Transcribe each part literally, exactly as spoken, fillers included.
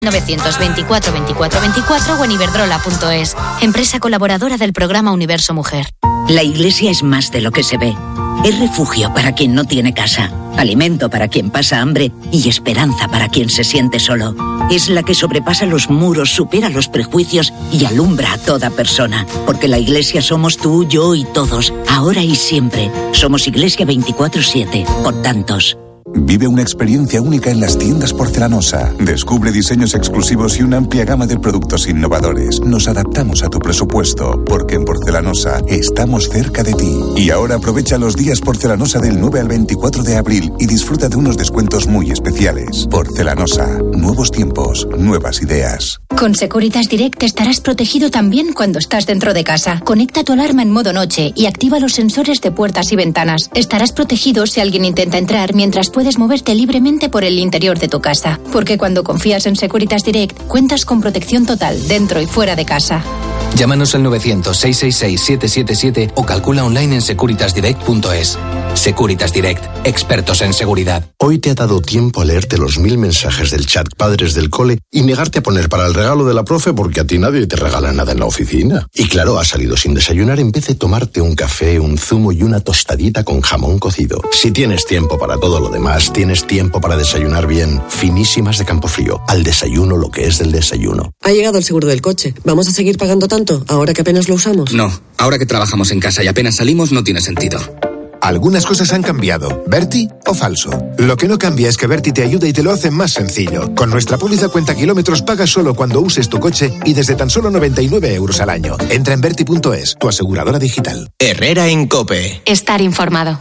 novecientos veinticuatro veinticuatro veinticuatro o en iberdrola punto es. Empresa colaboradora del programa Universo Mujer. La Iglesia es más de lo que se ve. Es refugio para quien no tiene casa, alimento para quien pasa hambre y esperanza para quien se siente solo. Es la que sobrepasa los muros, supera los prejuicios y alumbra a toda persona. Porque la Iglesia somos tú, yo y todos, ahora y siempre. Somos Iglesia veinticuatro siete, por tantos. Vive una experiencia única en las tiendas Porcelanosa. Descubre diseños exclusivos y una amplia gama de productos innovadores. Nos adaptamos a tu presupuesto, porque en Porcelanosa estamos cerca de ti. Y ahora aprovecha los días Porcelanosa del nueve al veinticuatro de abril y disfruta de unos descuentos muy especiales. Porcelanosa, nuevos tiempos, nuevas ideas. Con Securitas Direct estarás protegido también cuando estás dentro de casa. Conecta tu alarma en modo noche y activa los sensores de puertas y ventanas. Estarás protegido si alguien intenta entrar mientras puedes moverte libremente por el interior de tu casa. Porque cuando confías en Securitas Direct, cuentas con protección total dentro y fuera de casa. Llámanos al novecientos, seiscientos sesenta y seis, siete siete siete o calcula online en securitas direct punto es. Securitas Direct, expertos en seguridad. Hoy te ha dado tiempo a leerte los mil mensajes del chat Padres del Cole y negarte a poner para el regalo de la profe porque a ti nadie te regala nada en la oficina. Y claro, has salido sin desayunar en vez de tomarte un café, un zumo y una tostadita con jamón cocido. Si tienes tiempo para todo lo demás, tienes tiempo para desayunar bien. Finísimas de Campofrío, al desayuno lo que es del desayuno. Ha llegado el seguro del coche. ¿Vamos a seguir pagando tanto ahora que apenas lo usamos? No, ahora que trabajamos en casa y apenas salimos no tiene sentido. Algunas cosas han cambiado. ¿Berti o falso? Lo que no cambia es que Berti te ayuda y te lo hace más sencillo. Con nuestra póliza cuenta kilómetros pagas solo cuando uses tu coche y desde tan solo noventa y nueve euros al año. Entra en berti punto es, tu aseguradora digital. Herrera en COPE. Estar informado.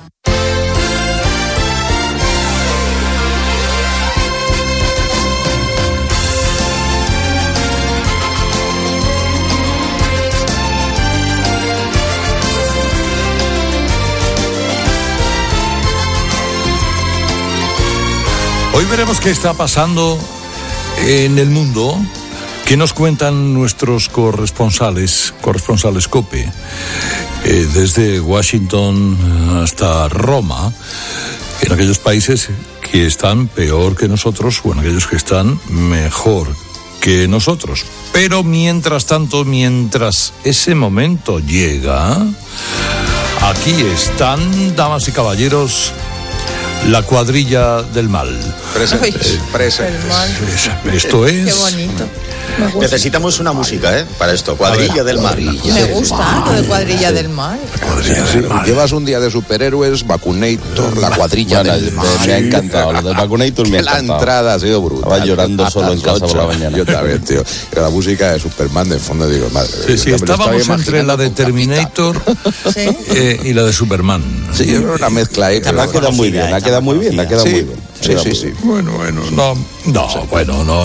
Hoy veremos qué está pasando en el mundo, qué nos cuentan nuestros corresponsales, corresponsales COPE, eh, desde Washington hasta Roma, en aquellos países que están peor que nosotros o en aquellos que están mejor que nosotros. Pero mientras tanto, mientras ese momento llega, aquí están, damas y caballeros, la cuadrilla del mal. Presentes, presentes. Esto es... Qué bonito. Necesitamos una música, ¿eh? Para esto, cuadrilla del mal. Me gusta lo de cuadrilla del mal. Cuadrilla del mal. Llevas un día de superhéroes, Vacunator, la cuadrilla bueno, del mal. Me ha encantado, lo de Vacunator me ha encantado. La entrada ha sido brutal. Estaba llorando solo en casa por la mañana. Yo también, tío. La música de Superman, de fondo, digo, madre. Sí, sí, estábamos entre la de Terminator ¿sí? eh, y la de Superman. Sí, yo creo una mezcla ahí. Ha quedado muy bien, ha quedado muy bien, ha quedado muy bien. Sí, sí, sí. Bueno, bueno, no, no, sí. bueno, no.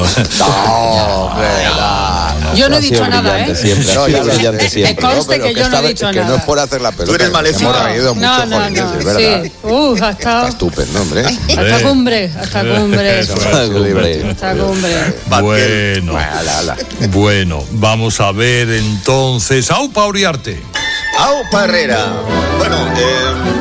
No, verdad. Yo no he dicho nada, ¿eh? Siempre, no, ya brillante siempre. Me conste que yo no he dicho nada. Que no es por hacer la pelota. Tú eres maléfico. Hemos reído mucho, no, no, Jorge, no, es verdad. Sí. Uh, hasta... Está estupendo, hombre. Hasta cumbre, hasta cumbre. Hasta cumbre. Hasta cumbre. Bueno, bueno, vamos a ver entonces. ¡Aupa Uriarte! ¡Aupa Herrera! Bueno, eh...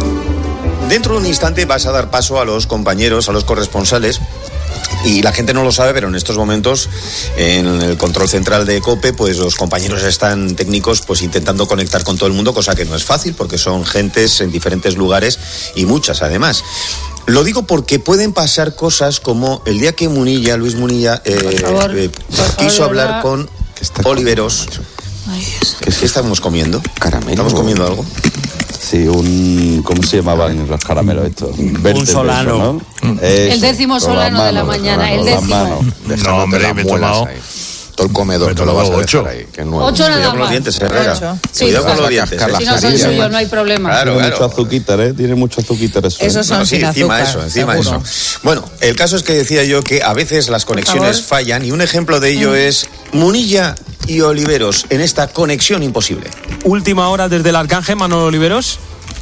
dentro de un instante vas a dar paso a los compañeros, a los corresponsales. Y la gente no lo sabe, pero en estos momentos, en el control central de COPE, pues los compañeros están técnicos pues intentando conectar con todo el mundo, cosa que no es fácil, porque son gentes en diferentes lugares y muchas además. Lo digo porque pueden pasar cosas como el día que Munilla, Luis Munilla, eh, favor, eh, quiso favor, hablar con Oliveros. Ay, ¿Qué, ¿Qué estamos comiendo? Caramelo. ¿Estamos comiendo algo? Sí, un... ¿Cómo se llamaban los caramelos estos? Un solano. Eso, ¿no? El décimo solano de la mañana, el décimo. No, hombre, me he tomado... Todo el comedor, me te lo vas a ocho. Ahí, que es nuevo. Ocho nada más. Cuidado con los dientes, Herrera. Ocho. Sí, Cuidado con los dientes. Si no son suyos, no hay problema. Claro, Tiene claro. mucho azúcar, ¿eh? Tiene mucho azúcar eso. Esos son no, sí, sin encima azúcar, eso, encima seguro. eso. Bueno, el caso es que decía yo que a veces las conexiones fallan y un ejemplo de ello mm. es Munilla y Oliveros en esta conexión imposible. Última hora desde el Arcángel, Manolo Oliveros.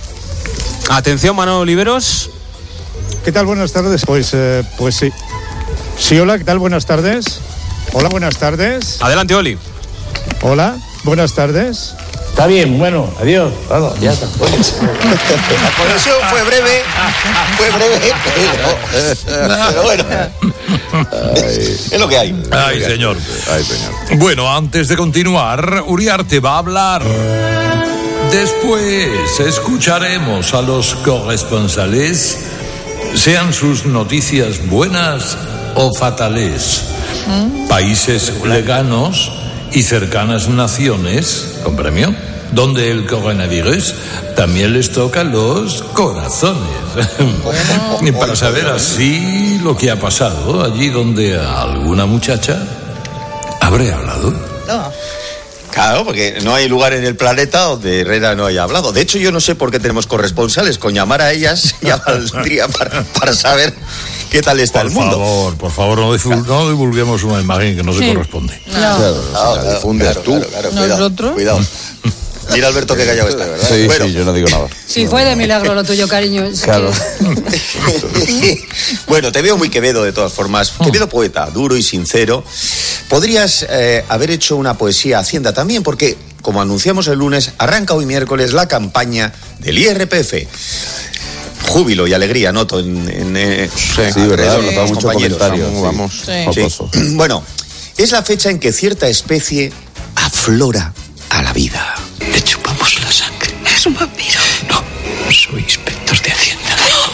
Atención, Manolo Oliveros. ¿Qué tal? Buenas tardes. Pues, eh, pues sí. Sí, hola, ¿qué tal? Buenas tardes. Hola, buenas tardes. Adelante, Oli. Hola, buenas tardes. Está bien, bueno, adiós. Vamos, ya está. La conexión fue breve, fue breve, pero, pero bueno. Ay. Es lo que hay. Ay, señor. Ay, señor. Bueno, antes de continuar, Uriarte va a hablar. Después escucharemos a los corresponsales, sean sus noticias buenas o fatales. ¿Mm? Países lejanos y cercanas naciones, ¿compremió? Donde el coronavirus también les toca los corazones. Bueno, y para saber así lo que ha pasado allí donde alguna muchacha habré hablado. No. Claro, porque no hay lugar en el planeta donde Herrera no haya hablado. De hecho, yo no sé por qué tenemos corresponsales. Con llamar a ellas ya valdría para, para saber qué tal está por el mundo. Por favor, por favor, no, divul- no divulguemos una imagen que no sí. se corresponde. No. Claro, no, la difundes claro, tú. Claro, claro, cuidado, ¿Nosotros? Cuidado. Mira, Alberto, qué callado está, ¿verdad? Sí, bueno. sí, yo no digo nada. Sí, fue de milagro lo tuyo, cariño. Es claro. Que... Bueno, te veo muy Quevedo, de todas formas. Quevedo poeta, duro y sincero. Podrías eh, haber hecho una poesía Hacienda también, porque, como anunciamos el lunes, arranca hoy miércoles la campaña del I R P F. Júbilo y alegría noto en... en eh, sí, sí, verdad, he notado muchos comentarios. Vamos, vamos. Sí. Sí. Bueno, es la fecha en que cierta especie aflora a la vida. Le chupamos la sangre. Es un vampiro. No, soy inspector de Hacienda.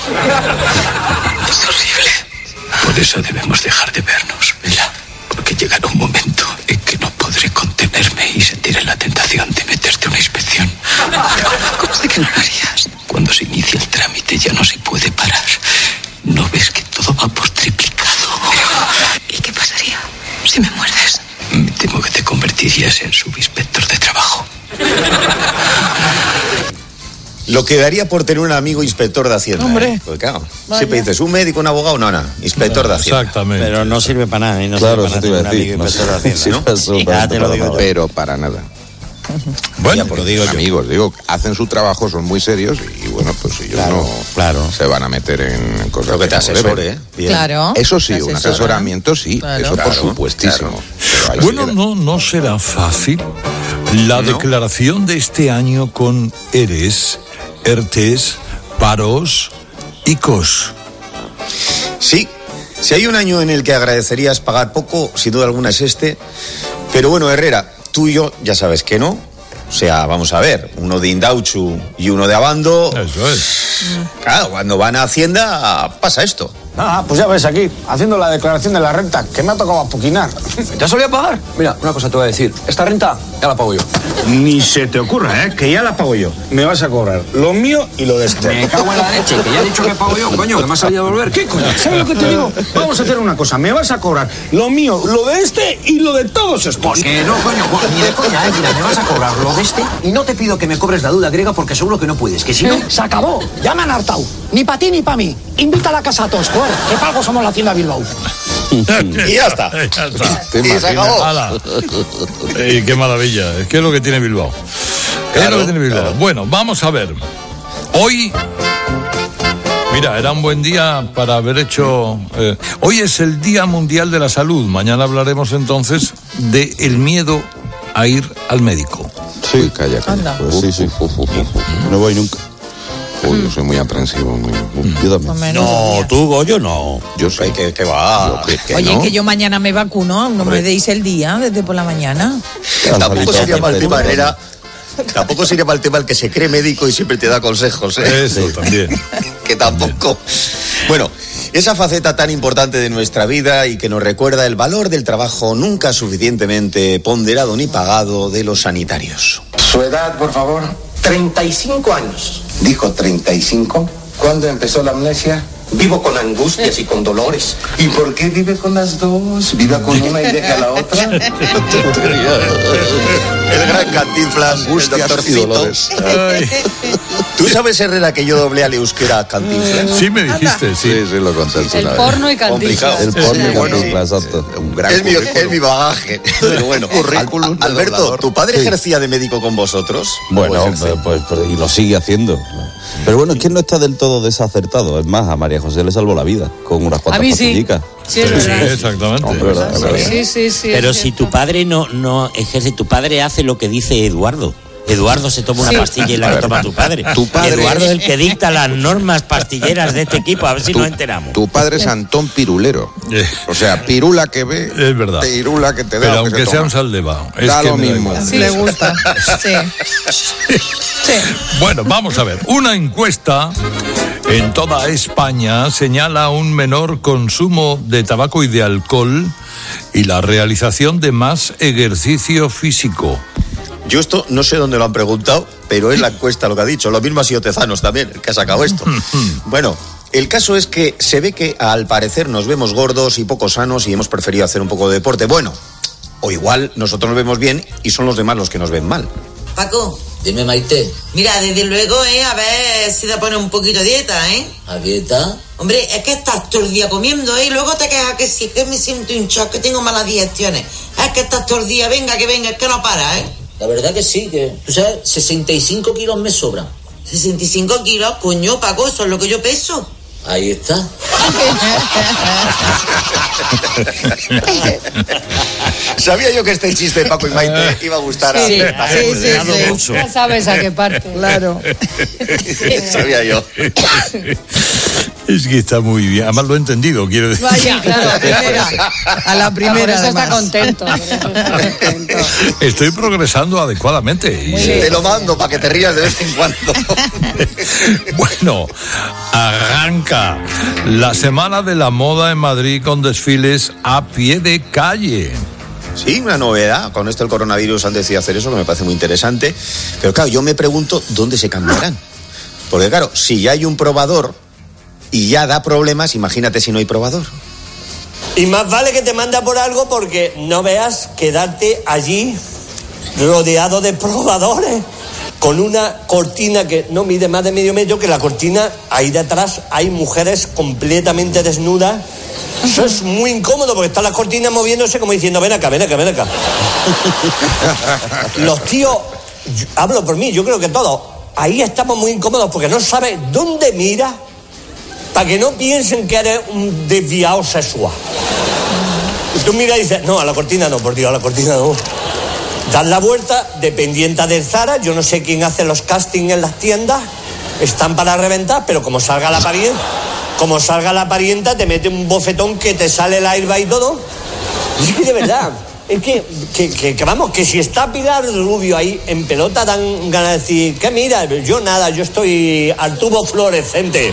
Es horrible. Por eso debemos dejar de vernos, ¿verdad? Porque llegará un momento en que no podré contenerme y sentiré la tentación de meterte una inspección. ¿Cómo sé que no lo harías? Cuando se inicia el trámite ya no se puede parar. ¿No ves que todo va por triplicado? ¿Y qué pasaría si me muerdes? Me temo que te convertirías en subinspector de trabajo. Lo que daría por tener un amigo inspector de Hacienda. Hombre. ¿eh? Pues claro, siempre dices, un médico, un abogado, no, no, inspector de Hacienda. Exactamente. Pero no sirve para nada. ¿eh? No claro, sirve eso para te iba a decir. un amigo inspector de Hacienda, ¿no? Sí, ya te lo digo yo. Pero para nada. Bueno, ya, pero digo yo. Amigos, digo, hacen su trabajo, son muy serios y bueno, pues ellos claro, no claro. se van a meter en cosas Lo que te asesore, ¿eh? Bien. Claro. Eso sí, un asesoramiento sí, claro. eso claro, por supuestísimo. Claro. Bueno, no, no será fácil la ¿No? declaración de este año con ERES, ERTES, paros y cos. Sí, si hay un año en el que agradecerías pagar poco, sin duda alguna es este. Pero bueno, Herrera, tú y yo ya sabes que no. O sea, vamos a ver, uno de Indauchu y uno de Abando. Eso es. Claro, cuando van a Hacienda pasa esto. Ah, pues ya ves aquí, haciendo la declaración de la renta, que me ha tocado apoquinar. ¿Ya solía pagar? Mira, una cosa te voy a decir. Esta renta ya la pago yo. Ni se te ocurra, ¿eh? Que ya la pago yo. Me vas a cobrar lo mío y lo de este. Me cago en la leche, que ya he dicho que pago yo, coño, que me has salido a volver. ¿Qué coño? ¿Sabes lo que te digo? Vamos a hacer una cosa. Me vas a cobrar lo mío, lo de este y lo de todos estos. Pues que no, coño, ni de coña, eh. Mira, me vas a cobrar lo de este y no te pido que me cobres la deuda griega porque seguro que no puedes. Que si no... Se acabó. Ya me han hartado. Ni para ti ni para mí. Invita a la casa a todos, joder. Que pago somos la Hacienda Bilbao. Y ya está. Ya está. Y se acabó. Ey, qué maravilla. ¿Qué es lo que tiene Bilbao? ¿Qué Claro, es lo que tiene Bilbao? claro. Bueno, vamos a ver. Hoy, mira, era un buen día para haber hecho... eh, hoy es el Día Mundial de la Salud. Mañana hablaremos entonces de el miedo a ir al médico. Sí, calla, calla. Pues sí, sí. Uf, uf, uf, uf. No voy nunca. Uy, yo soy muy aprensivo. Muy, muy, yo también. No, tú, Goyo, no. Yo soy. Que, que va. Yo, que, que Oye, no. que yo mañana me vacuno, no me deis el día desde por la mañana. Tampoco sería mal tema, Herrera. Tampoco sería mal tema el que se cree médico y siempre te da consejos, ¿eh? Eso también. Que tampoco. Bueno, esa faceta tan importante de nuestra vida y que nos recuerda el valor del trabajo nunca suficientemente ponderado ni pagado de los sanitarios. Su edad, por favor. treinta y cinco años. Dijo treinta y cinco. ¿Cuándo empezó la amnesia? Vivo con angustias y con dolores. ¿Y por qué vive con las dos? ¿Vive con una y deja la otra? El gran Cantinflas, el doctorcito. ¿Tú sabes, Herrera, que yo doblé al euskera a Cantinflas? Sí, me dijiste, sí. Sí, sí, lo contaste El una porno vez. y Cantinflas. El porno y Bueno, Cantinflas, exacto. Un gran Es mi, currículum. es mi bagaje. Pero bueno, Currículum Al- Alberto, doblador. ¿tu padre Sí. ejercía de médico con vosotros? Bueno, ¿O ejerce? pues, pues, y lo sigue haciendo. Pero bueno, es que no está del todo desacertado. Es más, a María José le salvó la vida con unas cuantas A mí sí. pastillicas. Sí, es verdad. exactamente. Hombre, verdad, verdad. Sí, sí, sí. Pero es si cierto. tu padre no, no ejerce, tu padre hace lo que dice Eduardo. Eduardo se toma una Sí. pastilla y la que toma tu padre. Tu padre Eduardo es- es el que dicta las normas pastilleras de este equipo, a ver si Tu- nos enteramos. Tu padre es Antón Pirulero. O sea, pirula que ve, es verdad. pirula que te da. Pero o que aunque se sea toma. un saldebao. Es Da que lo me da mismo. igual. Sí, le gusta. Sí. Bueno, vamos a ver. Una encuesta en toda España señala un menor consumo de tabaco y de alcohol y la realización de más ejercicio físico. Yo esto no sé dónde lo han preguntado, pero es la encuesta lo que ha dicho. Lo mismo ha sido Tezanos también, el que ha sacado esto. Bueno, el caso es que se ve que al parecer nos vemos gordos y poco sanos y hemos preferido hacer un poco de deporte. Bueno, o igual nosotros nos vemos bien y son los demás los que nos ven mal. Paco, Dime, Maite. mira, desde luego, eh, a ver si te pones un poquito de dieta, ¿eh? ¿A dieta? Hombre, es que estás todo el día comiendo, ¿eh? Y luego te quejas que sí, que me siento hinchado, que tengo malas digestiones. Es que estás todo el día, venga, que venga, es que no para, ¿eh? La verdad que sí, que, tú sabes, sesenta y cinco kilos me sobran. sesenta y cinco kilos, coño, Paco, eso es lo que yo peso. Ahí está. Sabía yo que este chiste de Paco y Maite iba a gustar a Sí, a sí, gente. sí, sí. Ya sabes a qué parte. Claro. Sabía yo. Es que está muy bien. Además lo he entendido, quiero decir. Vaya, claro, a la primera. A la primera. Por eso está además. contento. por eso está contento. Estoy progresando adecuadamente. Y- Te lo mando para que te rías de vez en cuando. Bueno, arranca la Semana de la Moda en Madrid con desfiles a pie de calle. Sí, una novedad. Con esto el coronavirus han decidido hacer eso, que me parece muy interesante. Pero claro, yo me pregunto dónde se cambiarán. Porque claro, si ya hay un probador y ya da problemas, imagínate si no hay probador. Y más vale que te manda por algo porque no veas quedarte allí rodeado de probadores con una cortina que no mide más de medio metro, que la cortina ahí detrás hay mujeres completamente desnudas. Eso es muy incómodo porque están las cortinas moviéndose como diciendo ven acá, ven acá, ven acá. Los tíos, yo- hablo por mí, yo creo que todos, ahí estamos muy incómodos porque no sabes dónde mira para que no piensen que eres un desviado sexual. Y tú miras y dices, no, a la cortina no, por Dios, a la cortina no. Das la vuelta, dependiente del Zara, yo no sé quién hace los castings en las tiendas, están para reventar, pero como salga la parienta, como salga la parienta, te mete un bofetón que te sale el airbag y todo. Es que de verdad, es que, que, que, que vamos, que si está Pilar Rubio ahí en pelota dan ganas de decir, ¿qué mira? Yo nada, yo estoy al tubo fluorescente.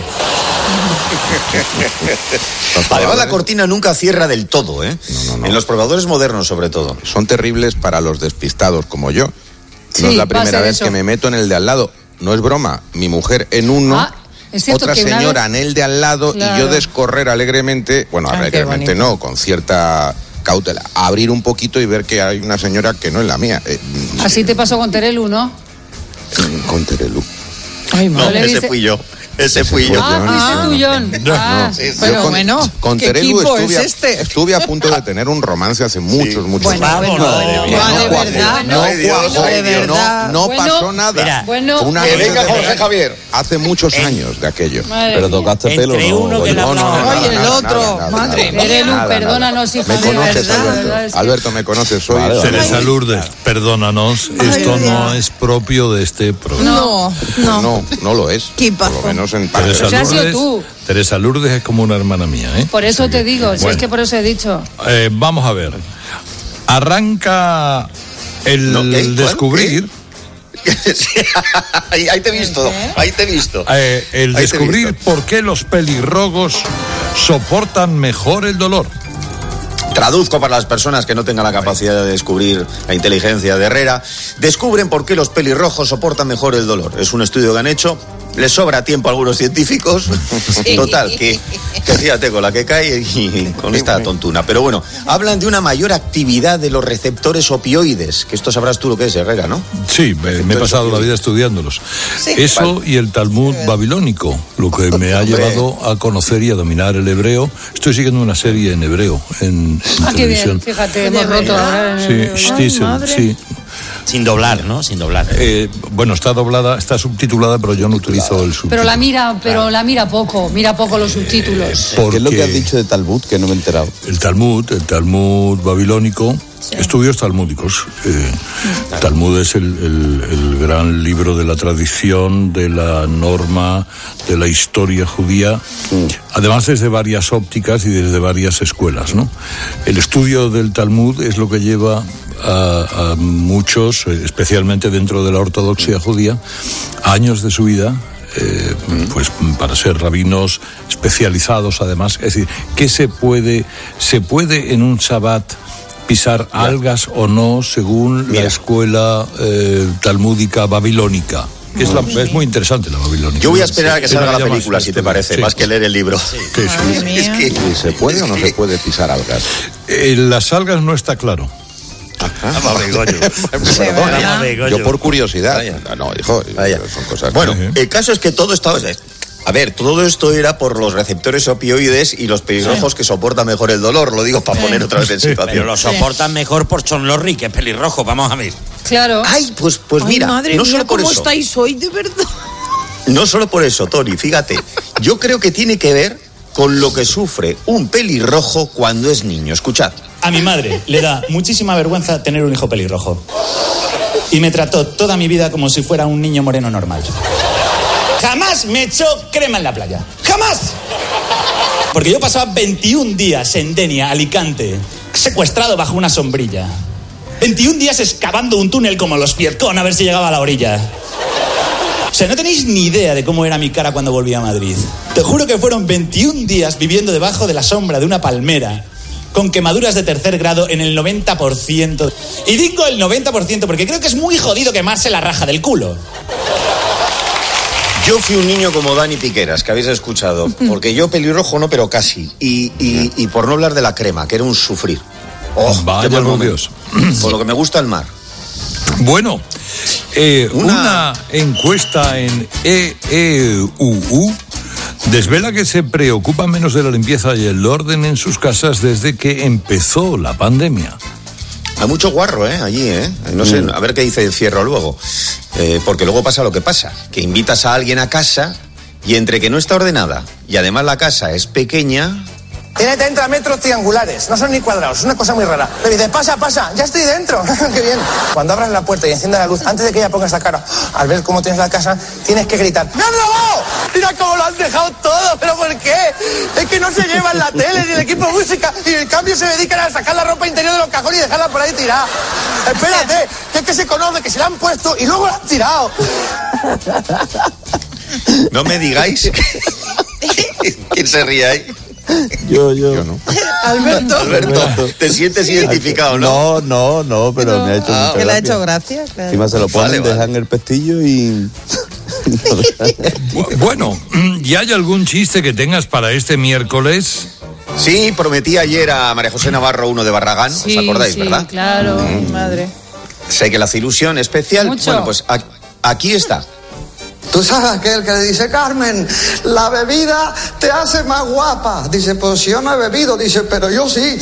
Además, la cortina nunca cierra del todo, ¿eh? En los probadores modernos, sobre todo. Son terribles para los despistados como yo. Sí, no es la pasa primera vez eso. que me meto en el de al lado. No es broma. Mi mujer en uno, Ah, es cierto otra que una señora vez- en el de al lado y Claro. yo descorrer alegremente, bueno, Ah, qué alegremente bonito. no, con cierta cautela, abrir un poquito y ver que hay una señora que no es la mía. Eh, Así te pasó con Terelu, ¿no? con Terelu. Ay, No, madre. ese fui yo. Ese fui yo. Ah, fuiste tú, John. Ah, Yo pero con, bueno, con ¿qué Terelu equipo estuve, es a- este? estuve a punto de tener un romance hace muchos, muchos Bueno, años. bueno, bueno, Que bueno, no de cuajó, verdad, no ay, Dios, cuajó, de no, verdad. no Bueno, pasó nada. mira, bueno, Una que noche venga de Jorge verano Javier. Hace muchos años de aquello. Madre Pero mía. tocaste Entre pelo, no. uno que no, la- no, no, Oye, nada, el nada, otro, nada, madre nada, mía. Terelu, nada, nada. perdónanos, hija Me de conoces, verdad, Alberto. verdad, es que- Alberto, me conoces, soy... Vale, vale. Teresa Lourdes, perdónanos, esto no es propio de este programa. No, no. No, no lo es. ¿Qué Por pasó? lo menos en parte. Teresa O sea, has sido Lourdes, tú. Teresa Lourdes es como una hermana mía, ¿eh? Por eso te digo, si Bueno. es que por eso he dicho. Eh, vamos a ver. Arranca el No, ¿qué? ¿Cuál? descubrir, Sí, ahí, ahí te he visto, ahí te he visto. eh, el Ahí te he descubrir visto. por qué los pelirrojos soportan mejor el dolor. Traduzco para las personas que no tengan la capacidad de descubrir la inteligencia de Herrera. Descubren por qué los pelirrojos soportan mejor el dolor. Es un estudio que han hecho. Les sobra tiempo a algunos científicos. Total, que, que fíjate con la que cae y con esta tontuna. Pero bueno, hablan de una mayor actividad de los receptores opioides. Que esto sabrás tú lo que es, Herrera, ¿no? Sí, me, me he pasado la vida estudiándolos. Sí. Eso y el Talmud babilónico, lo que me ha Hombre. llevado a conocer y a dominar el hebreo. Estoy siguiendo una serie en hebreo, en, en Ah, qué televisión. bien, fíjate, ¿De hemos roto verdad? ahora. en Sí, el- Shtisel, Ay, madre. sí. Sin doblar, ¿no? Sin doblar. Eh, bueno, está doblada, está subtitulada, pero yo no utilizo el subtítulo. Pero la mira, pero la mira poco, mira poco los subtítulos. Porque ¿Qué es lo que has dicho de Talmud que no me he enterado? El Talmud, el Talmud babilónico, esto estudios talmúdicos. Eh, Talmud es el, el, el gran libro de la tradición, de la norma, de la historia judía, además desde varias ópticas y desde varias escuelas, ¿no? El estudio del Talmud es lo que lleva a, a muchos, especialmente dentro de la ortodoxia judía, años de su vida, Eh, pues para ser rabinos especializados además. Es decir, ¿qué se puede, se puede en un Shabbat pisar ya. algas o no según Mira. la escuela eh, talmúdica babilónica? Es, la, es muy interesante la babilónica. Yo voy a esperar a que salga la película, si te parece, sí. más que leer el libro. Sí. Sí, sí, sí. Es que, ¿se puede o no se puede pisar algas? Eh, las algas no está claro. Yo por curiosidad. No, no, hijo, son cosas. Bueno, el caso es que todo esto, a ver, todo esto era por los receptores opioides y los pelirrojos sí. que soportan mejor el dolor, lo digo para sí. poner otra vez en situación. Pero lo soportan sí. mejor por Chon Lorry, que es pelirrojo, vamos a ver. Claro. Ay, pues, pues Ay, mira, madre no mía, solo por ¿cómo eso. estáis hoy, de verdad? No solo por eso, Tony, fíjate, yo creo que tiene que ver con lo que sufre un pelirrojo cuando es niño. Escuchad. A mi madre le da muchísima vergüenza tener un hijo pelirrojo. Y me trató toda mi vida como si fuera un niño moreno normal. Jamás me echó crema en la playa. ¡Jamás! Porque yo pasaba veintiún días en Denia, Alicante, secuestrado bajo una sombrilla. veintiún días excavando un túnel como los Vietcong a ver si llegaba a la orilla. O sea, no tenéis ni idea de cómo era mi cara cuando volví a Madrid. Te juro que fueron veintiún días viviendo debajo de la sombra de una palmera, con quemaduras de tercer grado en el noventa por ciento. Y digo el noventa por ciento porque creo que es muy jodido quemarse la raja del culo. Yo fui un niño como Dani Piqueras, que habéis escuchado, porque yo pelirrojo no, pero casi. Y, y, y por no hablar de la crema, que era un sufrir. Oh, vaya por Dios. Por lo que me gusta el mar. Bueno, eh, una... una encuesta en E E U U desvela que se preocupa menos de la limpieza y el orden en sus casas desde que empezó la pandemia. Hay mucho guarro, ¿eh? Allí, ¿eh? No sé, a ver qué dice el Fierro luego. Eh, porque luego pasa lo que pasa, que invitas a alguien a casa y entre que no está ordenada y además la casa es pequeña... Tiene treinta metros triangulares, no son ni cuadrados, es una cosa muy rara. Le dices, pasa, pasa, ya estoy dentro, qué bien. Cuando abras la puerta y enciendas la luz, antes de que ella ponga esa cara, al ver cómo tienes la casa, tienes que gritar, ¡me han robado! Mira cómo lo han dejado todo, ¿pero por qué? Es que no se llevan la tele ni el equipo de música y en cambio se dedican a sacar la ropa interior de los cajones y dejarla por ahí tirada. Espérate, que es que se conoce que se la han puesto y luego la han tirado. No me digáis. ¿Quién se ríe ahí? Yo, yo. Yo no. Alberto. Alberto, te sientes identificado, ¿no? No, no, no, pero, pero me ha hecho ah, mucha que gracia. le ha hecho gracia. Claro. Encima se lo ponen, vale, dejan vale. el pestillo y... Bueno, ¿y hay algún chiste que tengas para este miércoles? Sí, prometí ayer a María José Navarro uno de Barragán, sí, ¿os acordáis, sí, verdad? Claro, mm. madre. Sé que le hace ilusión especial. Mucho. Bueno, pues a, aquí está. Tú sabes aquel que le dice, Carmen, la bebida te hace más guapa. Dice, pues yo no he bebido. Dice, pero yo sí.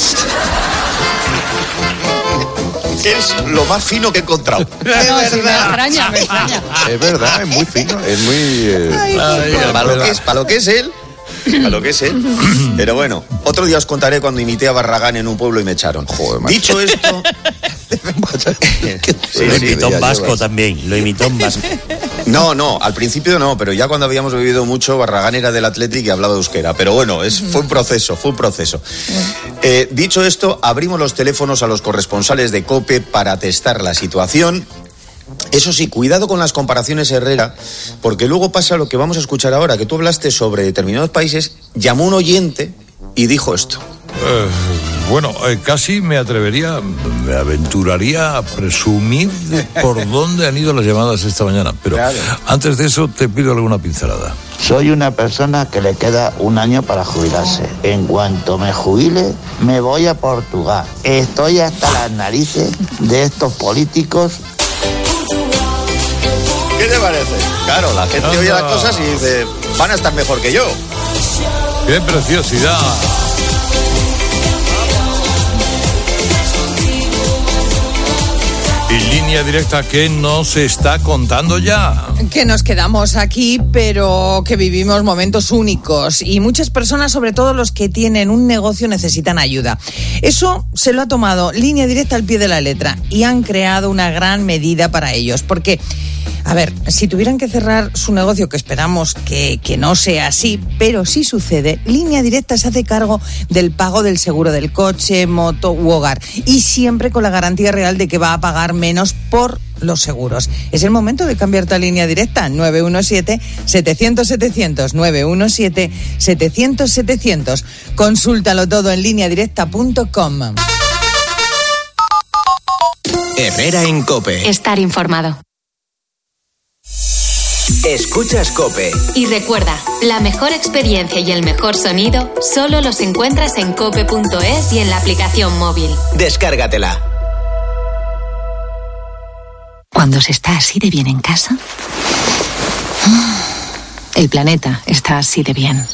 Es lo más fino que he encontrado. No, es verdad. Sí, me extraña, me extraña. Es verdad, es muy fino, es muy... Eh... Ay, Ay, para, lo que es, para lo que es él, para lo que es él. Pero bueno, otro día os contaré cuando imité a Barragán en un pueblo y me echaron. Joder, macho. Dicho esto... sí, lo imitó en vasco también, lo imitó en vasco. No, no, al principio no, pero ya cuando habíamos bebido mucho, Barragán era del Athletic y hablaba euskera. Pero bueno, es, fue un proceso, fue un proceso. Eh, dicho esto, abrimos los teléfonos a los corresponsales de COPE para testar la situación. Eso sí, cuidado con las comparaciones, Herrera, porque luego pasa lo que vamos a escuchar ahora, que tú hablaste sobre determinados países, llamó un oyente y dijo esto. Eh, bueno, eh, casi me atrevería, me aventuraría a presumir de por dónde han ido las llamadas esta mañana, pero claro. Antes de eso te pido alguna pincelada. Soy una persona que le queda un año para jubilarse. En cuanto me jubile, me voy a Portugal. Estoy hasta las narices de estos políticos. ¿Qué te parece? Claro, la gente Anda. oye las cosas y dice, van a estar mejor que yo. ¡Qué preciosidad! Y Línea Directa, que nos está contando ya. Que nos quedamos aquí, pero que vivimos momentos únicos y muchas personas, sobre todo los que tienen un negocio, necesitan ayuda. Eso se lo ha tomado Línea Directa al pie de la letra y han creado una gran medida para ellos, porque, a ver, si tuvieran que cerrar su negocio, que esperamos que, que no sea así, pero si sucede, Línea Directa se hace cargo del pago del seguro del coche, moto u hogar, y siempre con la garantía real de que va a pagar menos por los seguros. Es el momento de cambiarte a Línea Directa. nueve uno siete, setecientos, setecientos, nueve uno siete, setecientos, setecientos. Consúltalo todo en línea directa punto com. Herrera en COPE. Estar informado. Escuchas COPE. Y recuerda, la mejor experiencia y el mejor sonido solo los encuentras en cope punto es y en la aplicación móvil. Descárgatela. Cuando se está así de bien en casa, el planeta está así de bien.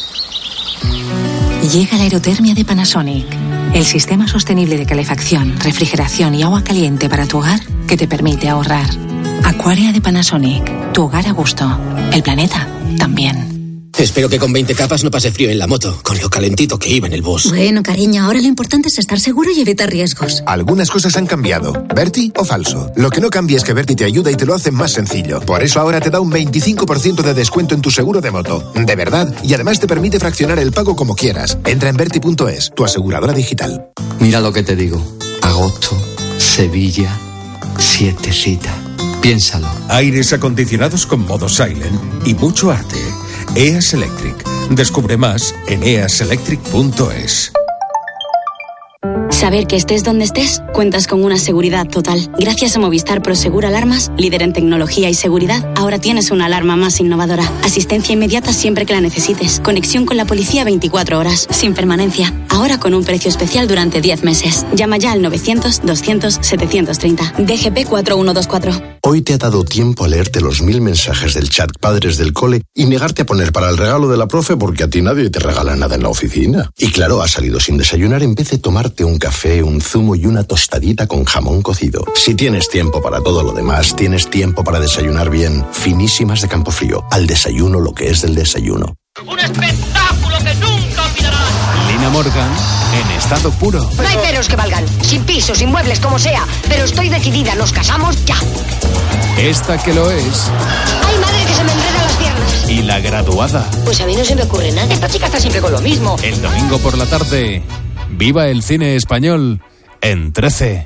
Llega la aerotermia de Panasonic, el sistema sostenible de calefacción, refrigeración y agua caliente para tu hogar que te permite ahorrar. Aquaria de Panasonic, tu hogar a gusto, el planeta también. Espero que con veinte capas no pase frío en la moto, con lo calentito que iba en el bus. Bueno, cariño, ahora lo importante es estar seguro y evitar riesgos. Algunas cosas han cambiado. ¿Berti o falso? Lo que no cambia es que Berti te ayuda y te lo hace más sencillo. Por eso ahora te da un veinticinco por ciento de descuento en tu seguro de moto. De verdad. Y además te permite fraccionar el pago como quieras. Entra en berti punto es, tu aseguradora digital. Mira lo que te digo. Agosto, Sevilla, siete citas. Piénsalo. Aires acondicionados con modo silent y mucho arte. E A S Electric. Descubre más en e a s electric punto es. Saber que estés donde estés, cuentas con una seguridad total. Gracias a Movistar Prosegur Alarmas, líder en tecnología y seguridad, ahora tienes una alarma más innovadora. Asistencia inmediata siempre que la necesites. Conexión con la policía veinticuatro horas, sin permanencia. Ahora con un precio especial durante diez meses. Llama ya al novecientos, doscientos, setecientos treinta. D G P cuatro uno dos cuatro. Hoy te ha dado tiempo a leerte los mil mensajes del chat padres del cole y negarte a poner para el regalo de la profe porque a ti nadie te regala nada en la oficina. Y claro, has salido sin desayunar en vez de tomarte un café, un zumo y una tostadita con jamón cocido. Si tienes tiempo para todo lo demás, tienes tiempo para desayunar bien. Finísimas de Campofrío. Al desayuno lo que es del desayuno. ¡Un espectáculo que nunca olvidarás! Lina Morgan, en estado puro. No hay peros que valgan. Sin piso, sin muebles, como sea. Pero estoy decidida, nos casamos ya. Esta que lo es. ¡Ay, madre, que se me enredan las piernas! Y la graduada. Pues a mí no se me ocurre nada. Esta chica está siempre con lo mismo. El domingo por la tarde, viva el cine español en trece.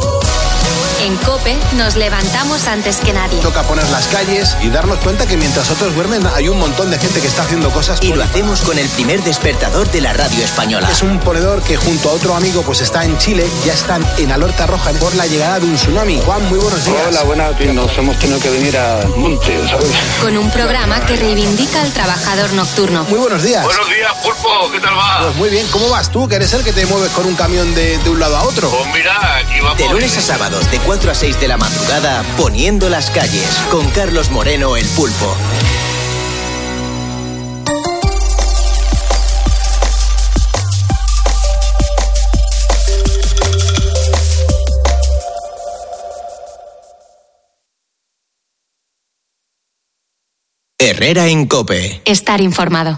En COPE nos levantamos antes que nadie. Toca poner las calles y darnos cuenta que mientras otros duermen hay un montón de gente que está haciendo cosas. Y lo hacemos con el primer despertador de la radio española. Es un ponedor que junto a otro amigo pues está en Chile, ya están en alerta roja por la llegada de un tsunami. Juan, muy buenos días. Hola, buenas, nos hemos tenido que venir a Monte, ¿sabes? Con un programa que reivindica al trabajador nocturno. Muy buenos días. Buenos días, Pulpo, ¿qué tal va? Pues muy bien, ¿cómo vas tú? Que eres el que te mueves con un camión de, de un lado a otro. Pues mira, aquí vamos. De lunes a sábados, de cuatro a seis de la madrugada, poniendo las calles, con Carlos Moreno, el Pulpo. Herrera en COPE. Estar informado.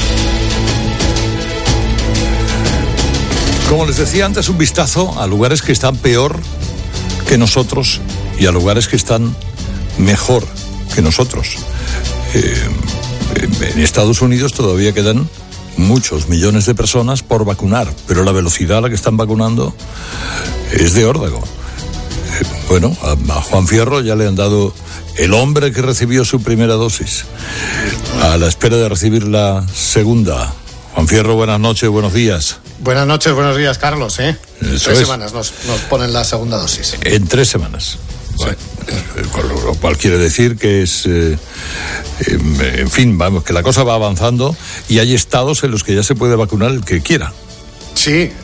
Como les decía antes, un vistazo a lugares que están peor que nosotros y a lugares que están mejor que nosotros. Eh, en Estados Unidos todavía quedan muchos millones de personas por vacunar, pero la velocidad a la que están vacunando es de órdago. Eh, bueno, a, a Juan Fierro ya le han dado el hombre que recibió su primera dosis, a la espera de recibir la segunda. Juan Fierro, buenas noches, buenos días. Buenas noches, buenos días, Carlos, ¿eh? Eso tres es. semanas nos, nos ponen la segunda dosis. En tres semanas. Bueno, sí. Con lo cual quiere decir que es, eh, eh, en fin, vamos, que la cosa va avanzando y hay estados en los que ya se puede vacunar el que quiera. Sí,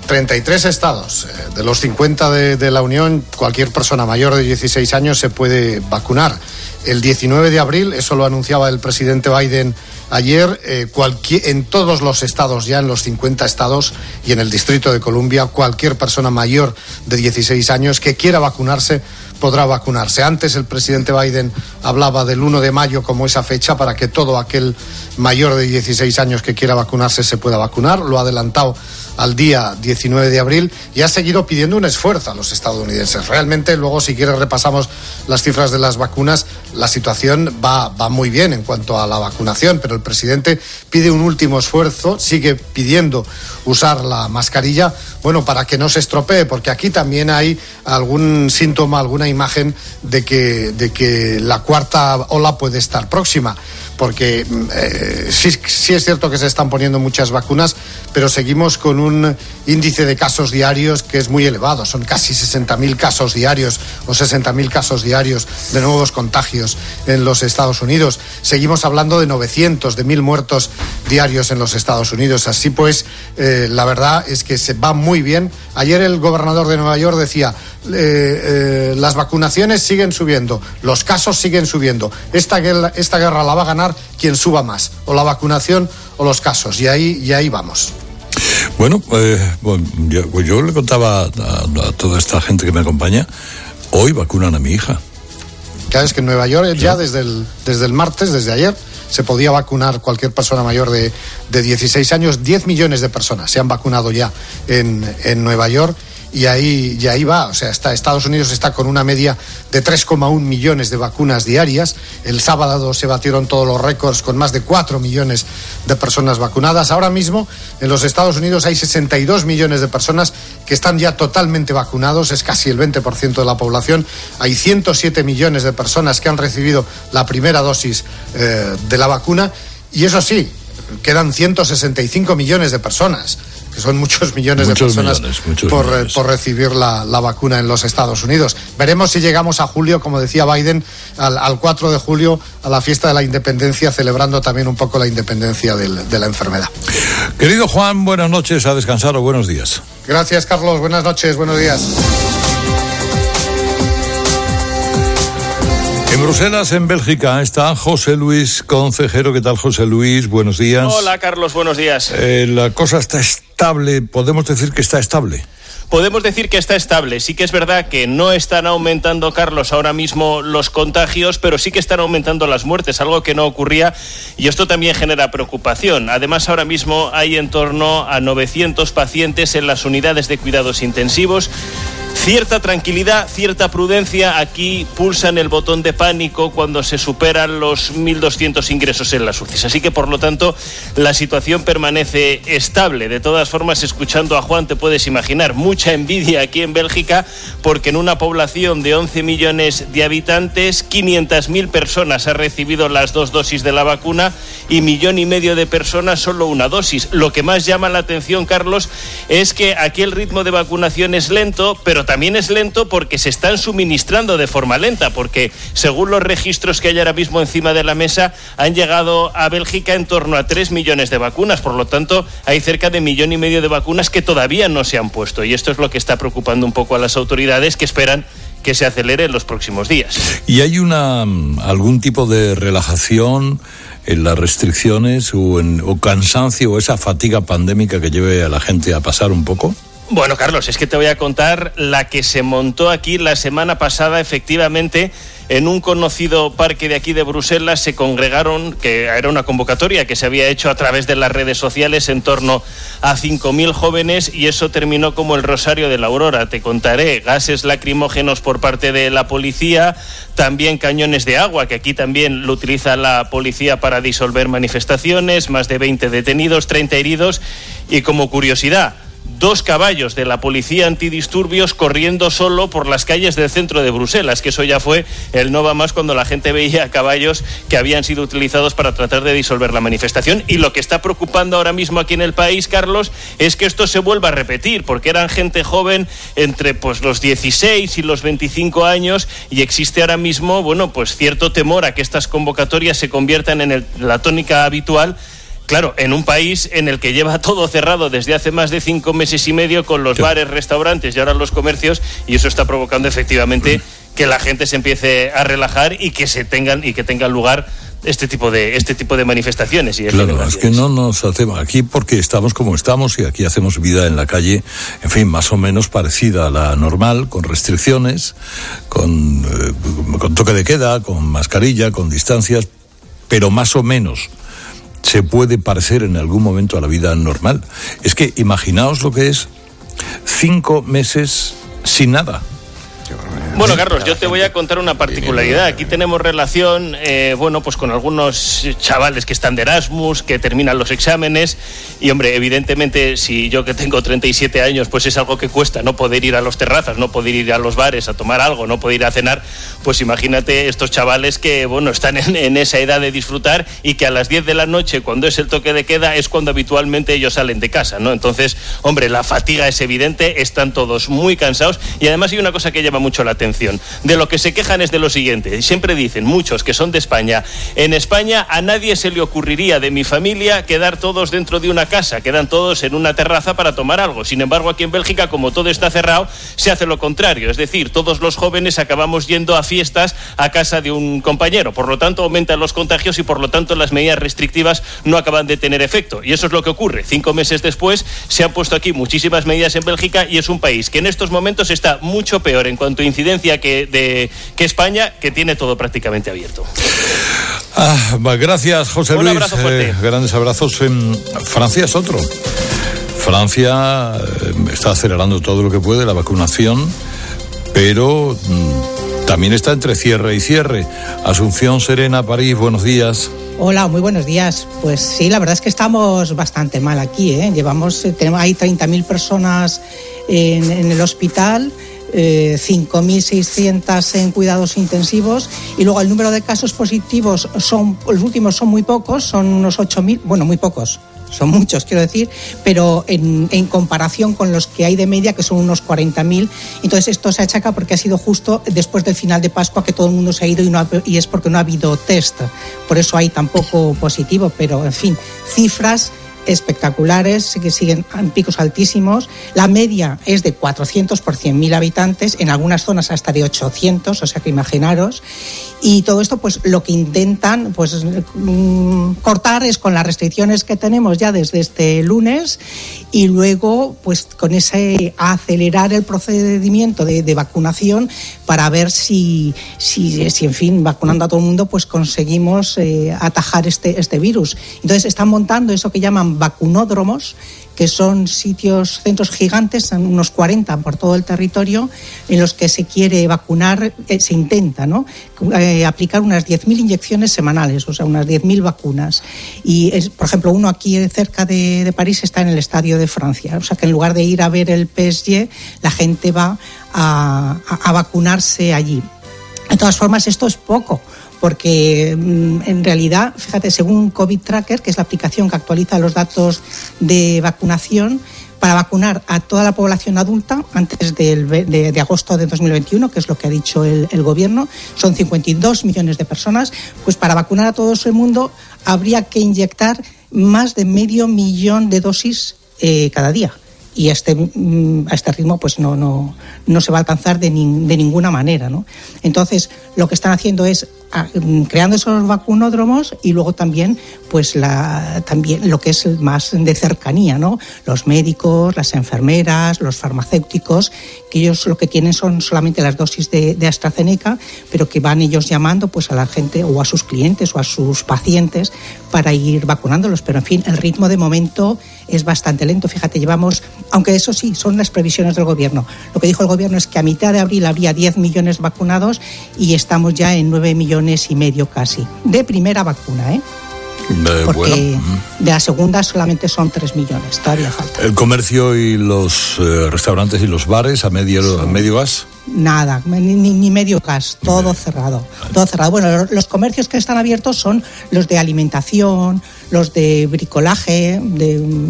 treinta y tres estados. Eh, de los cincuenta de, de la Unión, cualquier persona mayor de dieciséis años se puede vacunar. El diecinueve de abril, eso lo anunciaba el presidente Biden ayer, eh, cualquier, en todos los estados, ya en los cincuenta estados y en el Distrito de Columbia, cualquier persona mayor de dieciséis años que quiera vacunarse podrá vacunarse. Antes el presidente Biden hablaba del uno de mayo como esa fecha para que todo aquel mayor de dieciséis años que quiera vacunarse se pueda vacunar. Lo ha adelantado al día diecinueve de abril y ha seguido pidiendo un esfuerzo a los estadounidenses. Realmente, luego, si quieres, repasamos las cifras de las vacunas. La situación va, va muy bien en cuanto a la vacunación, pero el presidente pide un último esfuerzo, sigue pidiendo usar la mascarilla, bueno, para que no se estropee, porque aquí también hay algún síntoma, alguna imagen de que, de que la cuarta ola puede estar próxima, porque eh, sí, sí es cierto que se están poniendo muchas vacunas, pero seguimos con un índice de casos diarios que es muy elevado. Son casi sesenta mil casos diarios o sesenta mil casos diarios de nuevos contagios en los Estados Unidos. Seguimos hablando de novecientos, de mil muertos diarios en los Estados Unidos. Así pues, eh, la verdad es que se va muy bien. Ayer el gobernador de Nueva York decía, eh, eh, las vacunaciones siguen subiendo, los casos siguen subiendo. Esta guerra, esta guerra la va a ganar quien suba más, o la vacunación o los casos, y ahí, y ahí vamos. Bueno, eh, bueno yo, pues yo le contaba a, a toda esta gente que me acompaña, hoy vacunan a mi hija. Claro, es que en Nueva York ya sí. desde el, desde el martes, desde ayer, se podía vacunar cualquier persona mayor de, de dieciséis años. diez millones de personas se han vacunado ya en, en Nueva York. Y ahí, y ahí va, o sea, está, Estados Unidos está con una media de tres coma uno millones de vacunas diarias. El sábado se batieron todos los récords con más de cuatro millones de personas vacunadas. Ahora mismo en los Estados Unidos hay sesenta y dos millones de personas que están ya totalmente vacunados, es casi el veinte por ciento de la población. Hay ciento siete millones de personas que han recibido la primera dosis eh, de la vacuna, y eso sí, quedan ciento sesenta y cinco millones de personas, que son muchos millones muchos de personas millones, por, millones. por recibir la, la vacuna en los Estados Unidos. Veremos si llegamos a julio, como decía Biden, al, al cuatro de julio, a la fiesta de la independencia, celebrando también un poco la independencia del, de la enfermedad. Querido Juan, buenas noches, a descansar o buenos días. Gracias, Carlos, buenas noches, buenos días. En Bruselas, en Bélgica, está José Luis Concejero. ¿Qué tal, José Luis? Buenos días. Hola, Carlos, buenos días. Eh, la cosa está estable, podemos decir que está estable. Podemos decir que está estable. Sí que es verdad que no están aumentando, Carlos, ahora mismo los contagios, pero sí que están aumentando las muertes, algo que no ocurría, y esto también genera preocupación. Además, ahora mismo hay en torno a novecientos pacientes en las unidades de cuidados intensivos. Cierta tranquilidad, cierta prudencia. Aquí pulsan el botón de pánico cuando se superan los mil doscientos ingresos en las U C I. Así que, por lo tanto, la situación permanece estable. De todas formas, escuchando a Juan, te puedes imaginar mucha envidia aquí en Bélgica, porque en una población de once millones de habitantes, quinientas mil personas han recibido las dos dosis de la vacuna y millón y medio de personas solo una dosis. Lo que más llama la atención, Carlos, es que aquí el ritmo de vacunación es lento, pero también es lento porque se están suministrando de forma lenta, porque según los registros que hay ahora mismo encima de la mesa, han llegado a Bélgica en torno a tres millones de vacunas. Por lo tanto, hay cerca de millón y medio de vacunas que todavía no se han puesto, y esto es lo que está preocupando un poco a las autoridades, que esperan que se acelere en los próximos días. ¿Y hay una algún tipo de relajación en las restricciones o, en, o cansancio o esa fatiga pandémica que lleve a la gente a pasar un poco? Bueno, Carlos, es que te voy a contar la que se montó aquí la semana pasada. Efectivamente, en un conocido parque de aquí de Bruselas se congregaron, que era una convocatoria que se había hecho a través de las redes sociales, en torno a cinco mil jóvenes, y eso terminó como el rosario de la aurora. Te contaré: gases lacrimógenos por parte de la policía, también cañones de agua, que aquí también lo utiliza la policía para disolver manifestaciones, más de veinte detenidos, treinta heridos, y como curiosidad, dos caballos de la policía antidisturbios corriendo solo por las calles del centro de Bruselas, que eso ya fue el no va más cuando la gente veía caballos que habían sido utilizados para tratar de disolver la manifestación. Y lo que está preocupando ahora mismo aquí en el país, Carlos, es que esto se vuelva a repetir, porque eran gente joven entre pues los dieciséis y los veinticinco años, y existe ahora mismo, bueno, pues cierto temor a que estas convocatorias se conviertan en el, la tónica habitual Claro, en un país en el que lleva todo cerrado desde hace más de cinco meses y medio, con los bares, restaurantes y ahora los comercios, y eso está provocando efectivamente que la gente se empiece a relajar y que se tengan y que tengan lugar este tipo de este tipo de manifestaciones. Y claro, es que no nos hacemos aquí porque estamos como estamos y aquí hacemos vida en la calle, en fin, más o menos parecida a la normal, con restricciones, con, eh, con toque de queda, con mascarilla, con distancias, pero más o menos se puede parecer en algún momento a la vida normal. Es que imaginaos lo que es cinco meses sin nada. Bueno, Carlos, yo te voy a contar una particularidad. Aquí tenemos relación, eh, bueno, pues con algunos chavales que están de Erasmus, que terminan los exámenes, y hombre, evidentemente, si yo que tengo treinta y siete años, pues es algo que cuesta, no poder ir a los terrazas, no poder ir a los bares a tomar algo, no poder ir a cenar, pues imagínate estos chavales que, bueno, están en, en esa edad de disfrutar y que a las diez de la noche, cuando es el toque de queda, es cuando habitualmente ellos salen de casa, ¿no? Entonces, hombre, la fatiga es evidente, están todos muy cansados, y además hay una cosa que llama mucho la atención. De lo que se quejan es de lo siguiente. Siempre dicen muchos que son de España: en España a nadie se le ocurriría de mi familia quedar todos dentro de una casa, quedan todos en una terraza para tomar algo. Sin embargo, aquí en Bélgica, como todo está cerrado, se hace lo contrario. Es decir, todos los jóvenes acabamos yendo a fiestas a casa de un compañero. Por lo tanto, aumentan los contagios y por lo tanto las medidas restrictivas no acaban de tener efecto. Y eso es lo que ocurre. Cinco meses después se han puesto aquí muchísimas medidas en Bélgica y es un país que en estos momentos está mucho peor en cuanto a incidencia que, de, que España, que tiene todo prácticamente abierto. Ah, gracias, José Un Luis. abrazo fuerte. Eh, grandes abrazos. En Francia es otro. Francia eh, está acelerando todo lo que puede la vacunación, pero mm, también está entre cierre y cierre. Asunción Serena, París, buenos días. Hola, muy buenos días. Pues sí, la verdad es que estamos bastante mal aquí, ¿eh? Llevamos, tenemos ahí treinta mil personas en, en el hospital. Eh, cinco mil seiscientos en cuidados intensivos y luego el número de casos positivos son, los últimos son muy pocos, son unos ocho mil, bueno, muy pocos, son muchos quiero decir, pero en, en comparación con los que hay de media, que son unos cuarenta mil, entonces esto se achaca porque ha sido justo después del final de Pascua que todo el mundo se ha ido y, no ha, y es porque no ha habido test, por eso hay tan poco positivo, pero en fin, cifras espectaculares, que siguen en picos altísimos. La media es de cuatrocientos por cien mil habitantes, en algunas zonas hasta de ochocientos, o sea que imaginaros. Y todo esto, pues lo que intentan pues mmm, cortar es con las restricciones que tenemos ya desde este lunes y luego pues con ese acelerar el procedimiento de, de vacunación para ver si, si, si, en fin, vacunando a todo el mundo, pues conseguimos eh, atajar este, este virus. Entonces están montando eso que llaman vacunódromos, que son sitios, centros gigantes, unos cuarenta por todo el territorio, en los que se quiere vacunar, eh, se intenta, ¿no? Eh, aplicar unas diez mil inyecciones semanales, o sea, unas diez mil vacunas. Y, es, por ejemplo, uno aquí cerca de, de París está en el Estadio de Francia, o sea, que en lugar de ir a ver el P S G, la gente va a, a, a vacunarse allí. De todas formas, esto es poco, porque en realidad, fíjate, según COVID Tracker, que es la aplicación que actualiza los datos de vacunación, para vacunar a toda la población adulta antes del, de, de agosto de dos mil veintiuno, que es lo que ha dicho el, el gobierno, son cincuenta y dos millones de personas, pues para vacunar a todo el mundo habría que inyectar más de medio millón de dosis eh, cada día. Y a este, a este ritmo pues no, no, no se va a alcanzar de, ni, de ninguna manera, ¿no? Entonces, lo que están haciendo es a, creando esos vacunódromos y luego también pues la, también lo que es más de cercanía, ¿no? Los médicos, las enfermeras, los farmacéuticos, que ellos lo que tienen son solamente las dosis de, de AstraZeneca, pero que van ellos llamando pues a la gente o a sus clientes o a sus pacientes para ir vacunándolos. Pero en fin, el ritmo de momento es bastante lento. Fíjate, llevamos, aunque eso sí, son las previsiones del gobierno. Lo que dijo el gobierno es que a mitad de abril habría diez millones vacunados y estamos ya en nueve millones y medio casi, de primera vacuna, ¿eh? Eh, Porque bueno. de la segunda solamente son tres millones, todavía falta. ¿El comercio y los eh, restaurantes y los bares a medio, a medio gas? Nada, ni, ni medio gas, todo cerrado, todo cerrado. Bueno, los comercios que están abiertos son los de alimentación, los de bricolaje, de uh,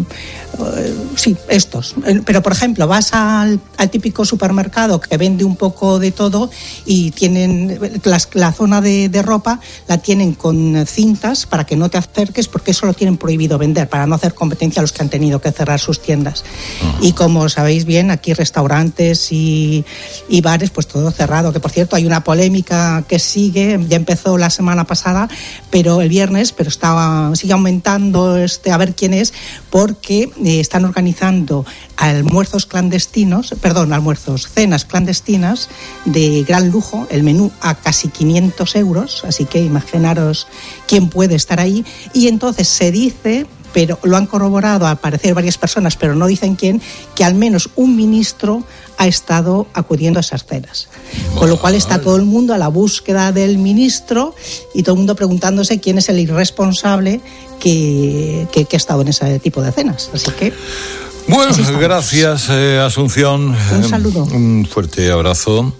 sí, estos. Pero, por ejemplo, vas al, al típico supermercado que vende un poco de todo y tienen las, la zona de, de ropa la tienen con cintas para que no te acerques, porque eso lo tienen prohibido vender, para no hacer competencia a los que han tenido que cerrar sus tiendas. Uh-huh. Y como sabéis bien, aquí restaurantes y, y bares, pues todo cerrado. Que, por cierto, hay una polémica que sigue, ya empezó la semana pasada, pero el viernes, pero estaba, sigue aumentando, este, a ver quién es, porque eh, están organizando almuerzos clandestinos, perdón, almuerzos, cenas clandestinas de gran lujo, el menú a casi quinientos euros, así que imaginaros quién puede estar ahí. Y entonces se dice, pero lo han corroborado al parecer varias personas, pero no dicen quién, que al menos un ministro ha estado acudiendo a esas cenas. Con lo cual está todo el mundo a la búsqueda del ministro y todo el mundo preguntándose quién es el irresponsable que, que, que ha estado en ese tipo de cenas. Así que... Bueno, gracias, eh, Asunción. Un saludo. Eh, un fuerte abrazo.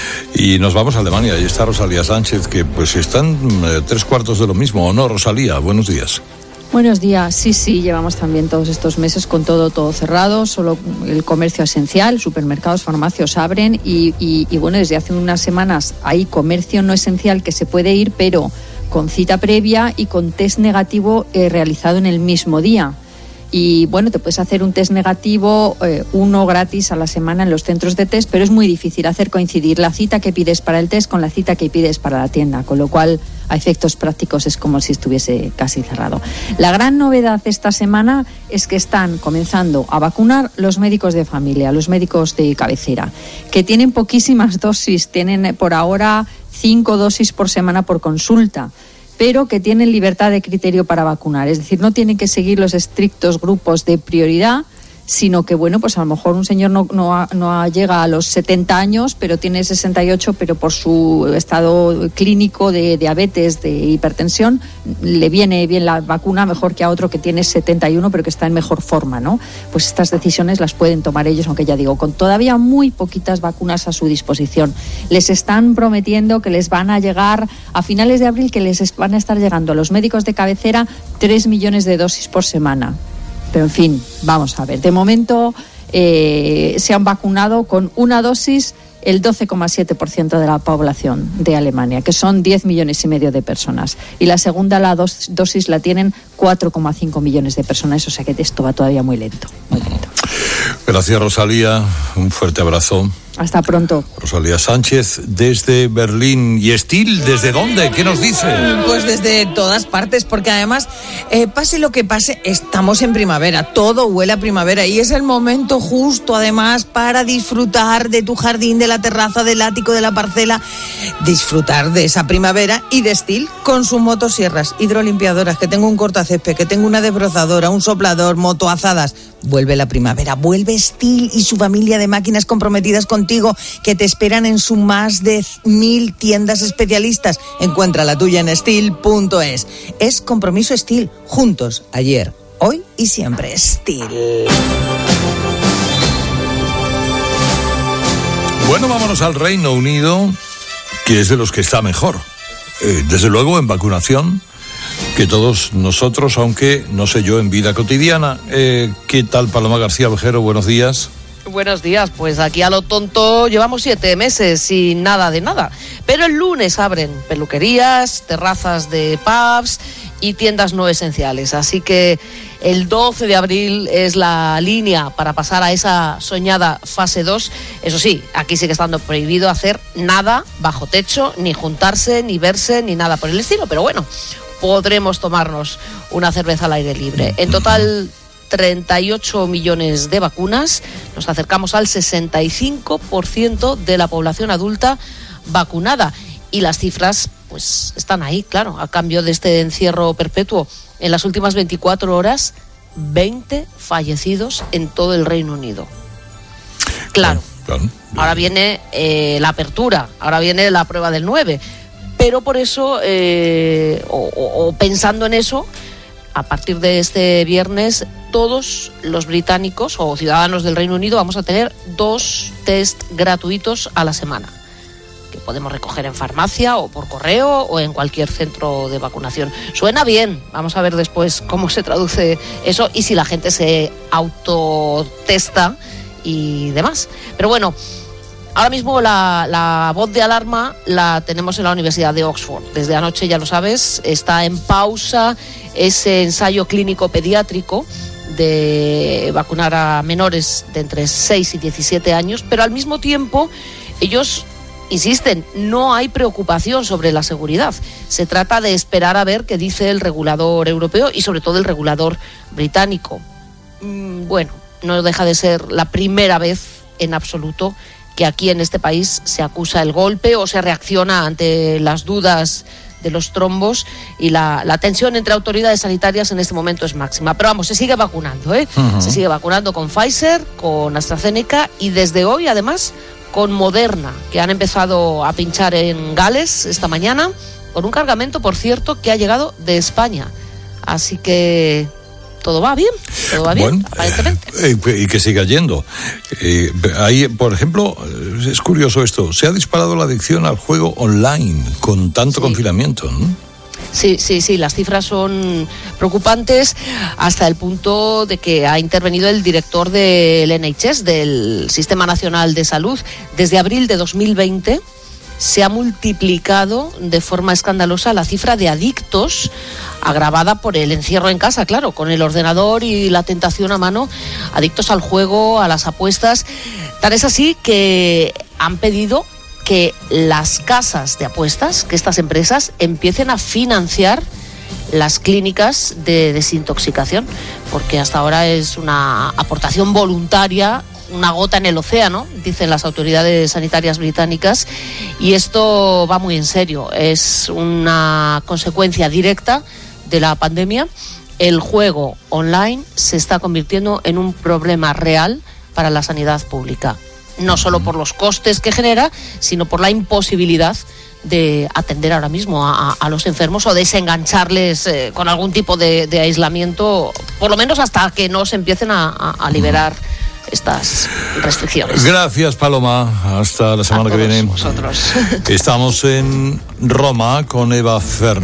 Y nos vamos a Alemania. Ahí está Rosalía Sánchez, que pues están eh, tres cuartos de lo mismo, ¿o no, Rosalía? Buenos días. Buenos días. Sí, sí, llevamos también todos estos meses con todo todo cerrado, solo el comercio esencial, supermercados, farmacias abren y, y, y bueno, desde hace unas semanas hay comercio no esencial que se puede ir, pero con cita previa y con test negativo eh, realizado en el mismo día. Y bueno, te puedes hacer un test negativo, eh, uno gratis a la semana en los centros de test, pero es muy difícil hacer coincidir la cita que pides para el test con la cita que pides para la tienda, con lo cual a efectos prácticos es como si estuviese casi cerrado. La gran novedad esta semana es que están comenzando a vacunar los médicos de familia, los médicos de cabecera, que tienen poquísimas dosis, tienen por ahora cinco dosis por semana por consulta, pero que tienen libertad de criterio para vacunar. Es decir, no tienen que seguir los estrictos grupos de prioridad, sino que, bueno, pues a lo mejor un señor no, no, no llega a los setenta años, pero tiene sesenta y ocho, pero por su estado clínico de diabetes, de hipertensión, le viene bien la vacuna mejor que a otro que tiene setenta y uno, pero que está en mejor forma, ¿no? Pues estas decisiones las pueden tomar ellos, aunque ya digo, con todavía muy poquitas vacunas a su disposición. Les están prometiendo que les van a llegar, a finales de abril, que les van a estar llegando a los médicos de cabecera tres millones de dosis por semana. Pero, en fin, vamos a ver. De momento eh, se han vacunado con una dosis el doce coma siete por ciento de la población de Alemania, que son diez millones y medio de personas. Y la segunda la dos, dosis la tienen cuatro coma cinco millones de personas. O sea que esto va todavía muy lento, muy lento. Gracias, Rosalía. Un fuerte abrazo. Hasta pronto. Rosalía Sánchez desde Berlín. ¿Y Estil desde dónde? ¿Qué nos dice? Pues desde todas partes, porque además, eh, pase lo que pase, estamos en primavera. Todo huele a primavera y es el momento justo, además, para disfrutar de tu jardín, de la terraza, del ático, de la parcela. Disfrutar de esa primavera y de Estil con sus motosierras hidrolimpiadoras, que tengo un cortacésped, que tengo una desbrozadora, un soplador, motoazadas. Vuelve la primavera, vuelve Estil y su familia de máquinas comprometidas con que te esperan en sus más de mil tiendas especialistas. Encuentra la tuya en estil punto es. Es compromiso Estil. Juntos, ayer, hoy y siempre. Estil. Bueno, vámonos al Reino Unido, que es de los que está mejor. Eh, desde luego en vacunación, que todos nosotros, aunque no sé yo, en vida cotidiana. Eh, ¿Qué tal, Paloma García Vejero? Buenos días. Buenos días, pues aquí a lo tonto llevamos siete meses sin nada de nada, pero el lunes abren peluquerías, terrazas de pubs y tiendas no esenciales, así que el doce de abril es la línea para pasar a esa soñada fase dos. Eso sí, aquí sigue estando prohibido hacer nada bajo techo, ni juntarse, ni verse, ni nada por el estilo, pero bueno, podremos tomarnos una cerveza al aire libre. En total, treinta y ocho millones de vacunas, nos acercamos al sesenta y cinco por ciento de la población adulta vacunada y las cifras pues están ahí, claro, a cambio de este encierro perpetuo. En las últimas veinticuatro horas, veinte fallecidos en todo el Reino Unido. Claro, ahora viene eh, la apertura, ahora viene la prueba del nueve, pero por eso, eh, o, o, o pensando en eso, a partir de este viernes, todos los británicos o ciudadanos del Reino Unido vamos a tener dos test gratuitos a la semana. que podemos recoger en farmacia o por correo o en cualquier centro de vacunación. Suena bien, vamos a ver después cómo se traduce eso y si la gente se autotesta y demás. Pero bueno, ahora mismo la, la voz de alarma la tenemos en la Universidad de Oxford. Desde anoche, ya lo sabes, está en pausa ese ensayo clínico pediátrico de vacunar a menores de entre seis y diecisiete años, pero al mismo tiempo ellos insisten, no hay preocupación sobre la seguridad. Se trata de esperar a ver qué dice el regulador europeo y sobre todo el regulador británico. Mm, bueno, no deja de ser la primera vez en absoluto que aquí en este país se acusa el golpe o se reacciona ante las dudas de los trombos y la, la tensión entre autoridades sanitarias en este momento es máxima. Pero vamos, se sigue vacunando, ¿eh? Uh-huh. Se sigue vacunando con Pfizer, con AstraZeneca y desde hoy además con Moderna, que han empezado a pinchar en Gales esta mañana, con un cargamento, por cierto, que ha llegado de España. Así que todo va bien, todo va bien, bueno, aparentemente. Eh, y que siga yendo. Eh, ahí, por ejemplo, es curioso esto, se ha disparado la adicción al juego online con tanto sí. confinamiento, ¿no? Sí, sí, sí, las cifras son preocupantes hasta el punto de que ha intervenido el director del N H S, del Sistema Nacional de Salud. Desde abril de dos mil veinte se ha multiplicado de forma escandalosa la cifra de adictos, agravada por el encierro en casa, claro, con el ordenador y la tentación a mano, adictos al juego, a las apuestas. Tal es así que han pedido que las casas de apuestas, que estas empresas empiecen a financiar las clínicas de desintoxicación, porque hasta ahora es una aportación voluntaria, una gota en el océano, dicen las autoridades sanitarias británicas, y esto va muy en serio. Es una consecuencia directa de la pandemia. El juego online se está convirtiendo en un problema real para la sanidad pública, no solo por los costes que genera, sino por la imposibilidad de atender ahora mismo a, a los enfermos o desengancharles eh, con algún tipo de, de aislamiento, por lo menos hasta que no se empiecen a, a, a liberar estas restricciones. Gracias, Paloma. Hasta la semana que viene. Vosotros. Estamos en Roma con Eva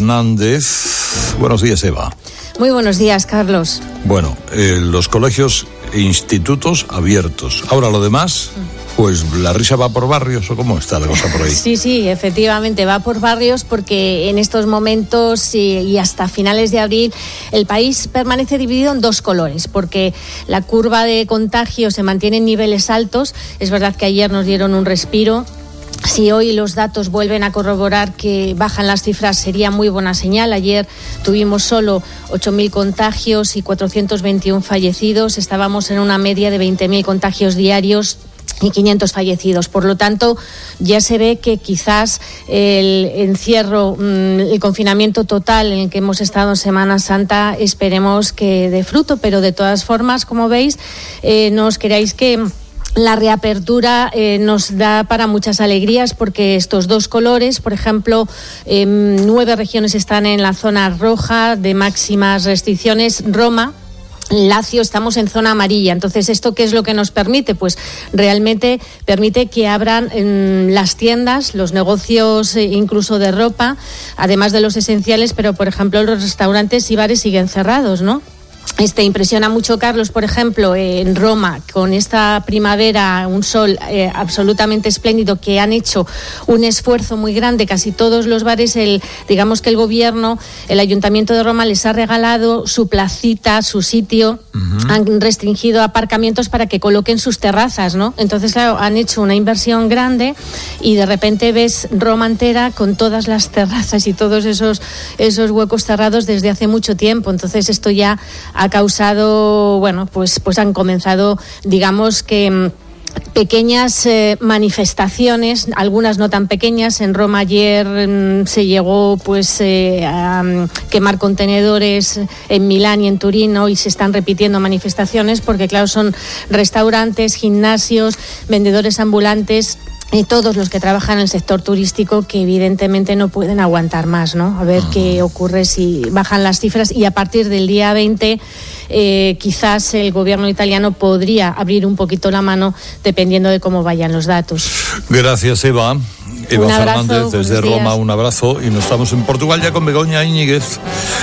Fernández. Buenos días, Eva. Muy buenos días, Carlos. Bueno, eh, los colegios e institutos abiertos. Ahora lo demás, pues la risa va por barrios, ¿o cómo está la cosa por ahí? Sí, sí, efectivamente va por barrios, porque en estos momentos y, y hasta finales de abril el país permanece dividido en dos colores, porque la curva de contagio se mantiene en niveles altos. Es verdad que ayer nos dieron un respiro. Si hoy los datos vuelven a corroborar que bajan las cifras, sería muy buena señal. Ayer tuvimos solo ocho mil contagios y cuatrocientos veintiuno fallecidos. Estábamos en una media de veinte mil contagios diarios y quinientos fallecidos. Por lo tanto, ya se ve que quizás el encierro, el confinamiento total en el que hemos estado en Semana Santa, esperemos que dé fruto. Pero de todas formas, como veis, eh, no os creáis que la reapertura eh, nos da para muchas alegrías, porque estos dos colores, por ejemplo, eh, nueve regiones están en la zona roja de máximas restricciones. Roma, Lazio, estamos en zona amarilla. Entonces, ¿esto qué es lo que nos permite? Pues realmente permite que abran eh, las tiendas, los negocios eh, incluso de ropa, además de los esenciales, pero por ejemplo los restaurantes y bares siguen cerrados, ¿no? Este impresiona mucho, Carlos, por ejemplo, en Roma, con esta primavera, un sol eh, absolutamente espléndido, que han hecho un esfuerzo muy grande. Casi todos los bares, el, digamos que el gobierno, el Ayuntamiento de Roma les ha regalado su placita, su sitio. Uh-huh. Han restringido aparcamientos para que coloquen sus terrazas, ¿no? Entonces, claro, han hecho una inversión grande y de repente ves Roma entera con todas las terrazas y todos esos, esos huecos cerrados desde hace mucho tiempo. Entonces, esto ya ha causado, bueno, pues, pues han comenzado, digamos que pequeñas eh, manifestaciones, algunas no tan pequeñas. En Roma ayer mm, se llegó pues eh, a um, quemar contenedores en Milán y en Turín. Hoy se están repitiendo manifestaciones porque, claro, son restaurantes, gimnasios, vendedores ambulantes y todos los que trabajan en el sector turístico que evidentemente no pueden aguantar más, ¿no? A ver qué ocurre si bajan las cifras, y a partir del día veinte eh, quizás el gobierno italiano podría abrir un poquito la mano dependiendo de cómo vayan los datos. Gracias, Eva. Eva Un abrazo, Fernández desde buenos Roma, días. un abrazo. Y nos estamos en Portugal ya con Begoña Íñiguez,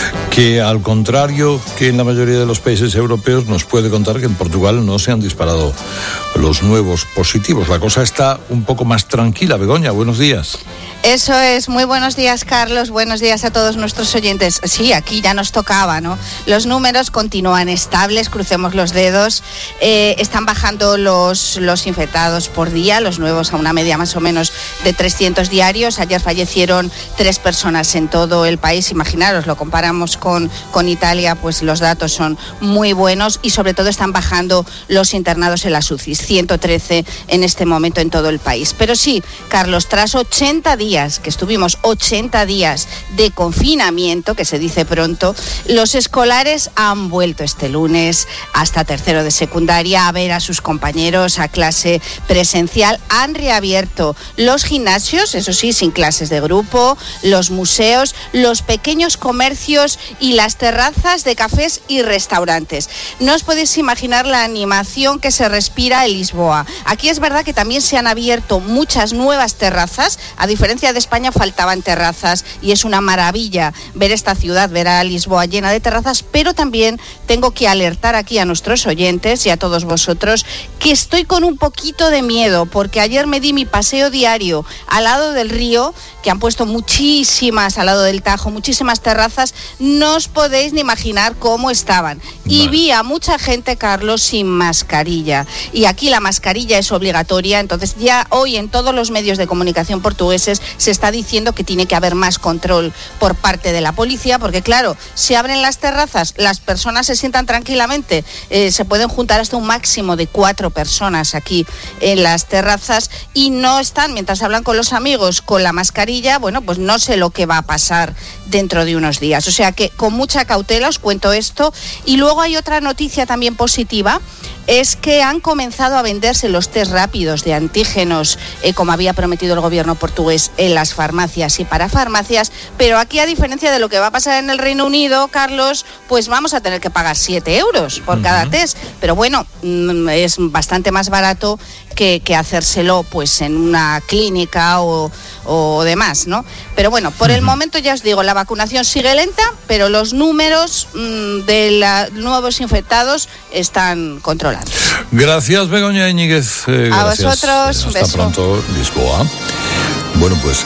que al contrario que en la mayoría de los países europeos, nos puede contar que en Portugal no se han disparado los nuevos positivos. La cosa está un poco más tranquila. Begoña, buenos días. Eso es, muy buenos días, Carlos, buenos días a todos nuestros oyentes. Sí, aquí ya nos tocaba, ¿no? Los números continúan estables, crucemos los dedos, eh, están bajando los, los infectados por día, los nuevos a una media más o menos de trescientos diarios. Ayer fallecieron tres personas en todo el país, imaginaros, lo comparamos con, con Italia, pues los datos son muy buenos y sobre todo están bajando los internados en las U C Is, ciento trece en este momento en todo el país. Pero sí, Carlos, tras ochenta días, que estuvimos ochenta días de confinamiento, que se dice pronto, los escolares han vuelto este lunes hasta tercero de secundaria a ver a sus compañeros a clase presencial. Han reabierto los gimnasios, eso sí, sin clases de grupo, los museos, los pequeños comercios y las terrazas de cafés y restaurantes. No os podéis imaginar la animación que se respira en Lisboa. Aquí es verdad que también se han abierto muchas nuevas terrazas, a diferencia de España faltaban terrazas y es una maravilla ver esta ciudad, ver a Lisboa llena de terrazas, pero también tengo que alertar aquí a nuestros oyentes y a todos vosotros que estoy con un poquito de miedo porque ayer me di mi paseo diario al lado del río, que han puesto muchísimas al lado del Tajo, muchísimas terrazas, no os podéis ni imaginar cómo estaban. Y vale. Vi a mucha gente, Carlos, sin mascarilla. Y aquí la mascarilla es obligatoria, entonces ya hoy en todos los medios de comunicación portugueses se está diciendo que tiene que haber más control por parte de la policía, porque claro, si abren las terrazas, las personas se sientan tranquilamente, eh, se pueden juntar hasta un máximo de cuatro personas aquí en las terrazas y no están, mientras hablan con los amigos, con la mascarilla, bueno, pues no sé lo que va a pasar dentro de unos días. O sea que con mucha cautela os cuento esto. Y luego hay otra noticia también positiva, es que han comenzado a venderse los test rápidos de antígenos, eh, como había prometido el gobierno portugués, en las farmacias y para farmacias, pero aquí, a diferencia de lo que va a pasar en el Reino Unido, Carlos, pues vamos a tener que pagar siete euros por uh-huh. cada test, pero bueno, es bastante más barato que, que hacérselo pues en una clínica o, o demás, ¿no? Pero bueno, por uh-huh. el momento ya os digo, la vacunación sigue lenta, pero los números mmm, de la, nuevos infectados están controlados. Gracias, Begoña Íñiguez. Eh, a gracias. vosotros, Hasta un beso. pronto, Lisboa. Bueno, pues,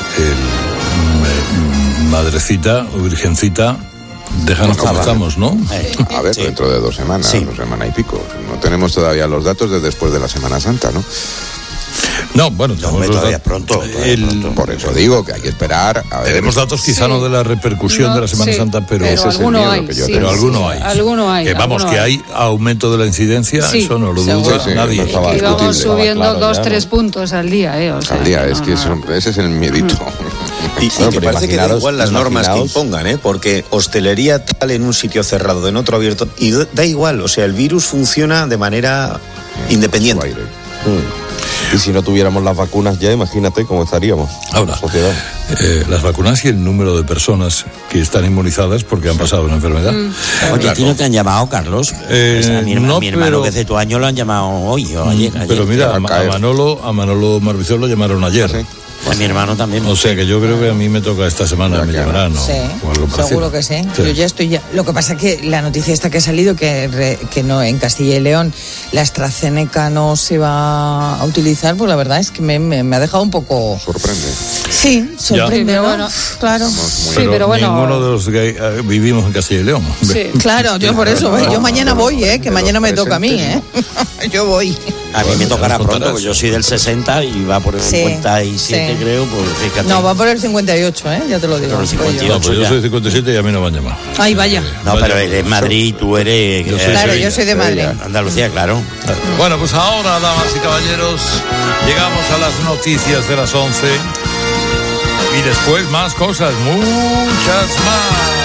el, madrecita o virgencita, déjanos como estamos, ¿no? Eh, a ver, sí. Dentro de dos semanas, sí. dos semanas y pico. No tenemos todavía los datos de después de la Semana Santa, ¿no? No, bueno, no, hombre, todavía pronto, todavía el, pronto. Por eso digo que hay que esperar. A ver. Tenemos datos quizá sí. no de la repercusión no, de la Semana sí, Santa, pero, pero alguno hay. Que yo sí, pero sí, alguno sí, hay. Alguno hay. Eh, vamos, alguno que hay. hay aumento de la incidencia, sí, eso no lo duda sí, sí, nadie. No y vamos subiendo claro, dos, ya, tres ¿no? puntos al día, ¿eh? O sea, al día, no, es que no, eso, ese es el miedito. Y, y no, que parece que da igual las normas que impongan, ¿eh? Porque hostelería tal en un sitio cerrado, en otro abierto, y da igual, o sea, el virus funciona de manera independiente. Mm. Y si no tuviéramos las vacunas ya, imagínate cómo estaríamos. Ahora, eh, las vacunas y el número de personas que están inmunizadas porque han pasado una enfermedad. Mm. Oye, ¿a ti no te han llamado, Carlos? Eh, pues a mi, hermano, no, mi hermano pero, que es de tu año lo han llamado hoy o ayer. ayer pero mira, a, a Manolo, a Manolo Marbizón lo llamaron ayer. ¿Sí? A mi hermano también. O sea que yo creo que a mí me toca esta semana, me llamarán, ¿no? Sí, seguro que sí. sí. Yo ya estoy ya. Lo que pasa es que la noticia esta que ha salido, que, re, que no en Castilla y León la AstraZeneca no se va a utilizar, pues la verdad es que me, me, me ha dejado un poco... Sorprende. Sí, sorprende, ¿no? Bueno, claro. Sí, pero, pero bueno... Ninguno de los que uh, vivimos en Castilla y León. Sí. Claro, yo por eso, ¿eh? Yo mañana voy, ¿eh? Que mañana me toca a mí, ¿eh? Yo voy. A mí me tocará pronto, porque yo soy del sesenta y va por el sí, cincuenta y siete, sí. creo, pues fíjate. No, va por el cincuenta y ocho, ¿eh? Ya te lo digo. Por el cincuenta y ocho, no, pues yo soy cincuenta y siete y a mí no me han llamado. Ay, vaya. No, pero eres Madrid, tú eres... Yo soy claro, Sevilla, yo soy de Madrid. Andalucía, claro. Bueno, pues ahora, damas y caballeros, llegamos a las noticias de las once y después más cosas, muchas más.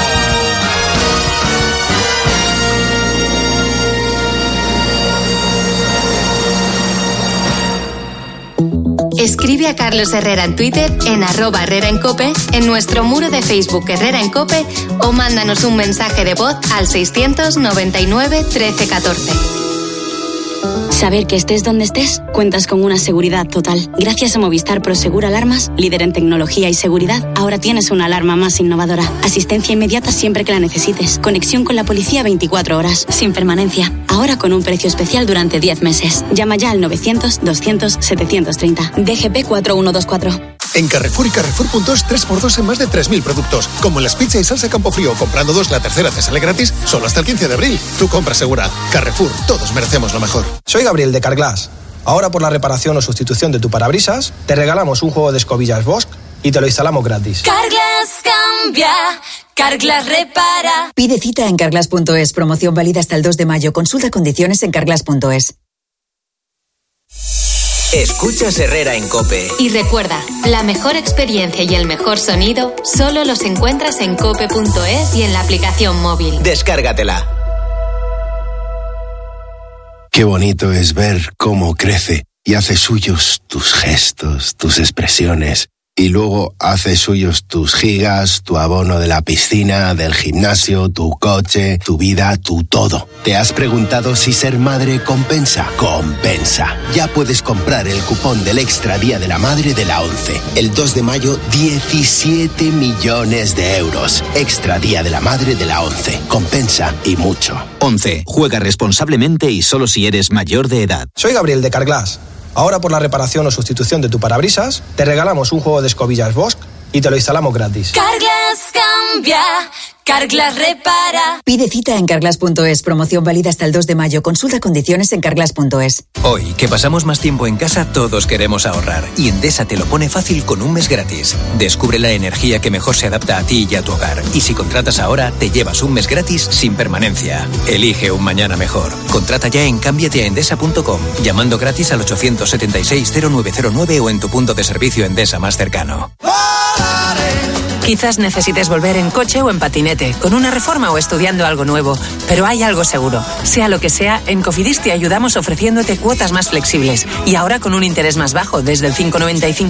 Escribe a Carlos Herrera en Twitter, en arroba Herrera en Cope, en nuestro muro de Facebook Herrera en Cope o mándanos un mensaje de voz al seiscientos noventa y nueve trece catorce. Saber que estés donde estés, cuentas con una seguridad total. Gracias a Movistar Prosegur Alarmas, líder en tecnología y seguridad, ahora tienes una alarma más innovadora. Asistencia inmediata siempre que la necesites. Conexión con la policía veinticuatro horas, sin permanencia. Ahora con un precio especial durante diez meses. Llama ya al novecientos, doscientos, setecientos treinta. D G P cuatro uno dos cuatro. En Carrefour y Carrefour punto es tres por dos en más de tres mil productos. Como en las pizza y salsa Campofrío. Comprando dos, la tercera te sale gratis solo hasta el quince de abril. Tu compra segura. Carrefour, todos merecemos lo mejor. Soy Gabriel de Carglass. Ahora por la reparación o sustitución de tu parabrisas, te regalamos un juego de escobillas Bosch y te lo instalamos gratis. Carglass cambia, Carglass repara. Pide cita en carglass punto es. Promoción válida hasta el dos de mayo. Consulta condiciones en carglass punto es. Escuchas Herrera en COPE. Y recuerda, la mejor experiencia y el mejor sonido solo los encuentras en cope punto es y en la aplicación móvil. Descárgatela. Qué bonito es ver cómo crece y hace suyos tus gestos, tus expresiones. Y luego hace suyos tus gigas, tu abono de la piscina, del gimnasio, tu coche, tu vida, tu todo. ¿Te has preguntado si ser madre compensa? Compensa. Ya puedes comprar el cupón del Extra Día de la Madre de la ONCE. El dos de mayo, diecisiete millones de euros. Extra Día de la Madre de la ONCE. Compensa y mucho. ONCE. Juega responsablemente y solo si eres mayor de edad. Soy Gabriel de Carglass. Ahora por la reparación o sustitución de tu parabrisas, te regalamos un juego de escobillas Bosch y te lo instalamos gratis. Carglass cambia, Carglass repara. Pide cita en carglass punto es. Promoción válida hasta el dos de mayo. Consulta condiciones en carglass punto es. Hoy, que pasamos más tiempo en casa, todos queremos ahorrar. Y Endesa te lo pone fácil con un mes gratis. Descubre la energía que mejor se adapta a ti y a tu hogar. Y si contratas ahora, te llevas un mes gratis sin permanencia. Elige un mañana mejor. Contrata ya en cámbiate a endesa punto com, llamando gratis al ochocientos setenta y seis cero nueve cero nueve o en tu punto de servicio Endesa más cercano. Quizás necesites volver en coche o en patinete, con una reforma o estudiando algo nuevo, pero hay algo seguro. Sea lo que sea, en Cofidis te ayudamos ofreciéndote cuotas más flexibles y ahora con un interés más bajo, desde el cinco coma noventa y cinco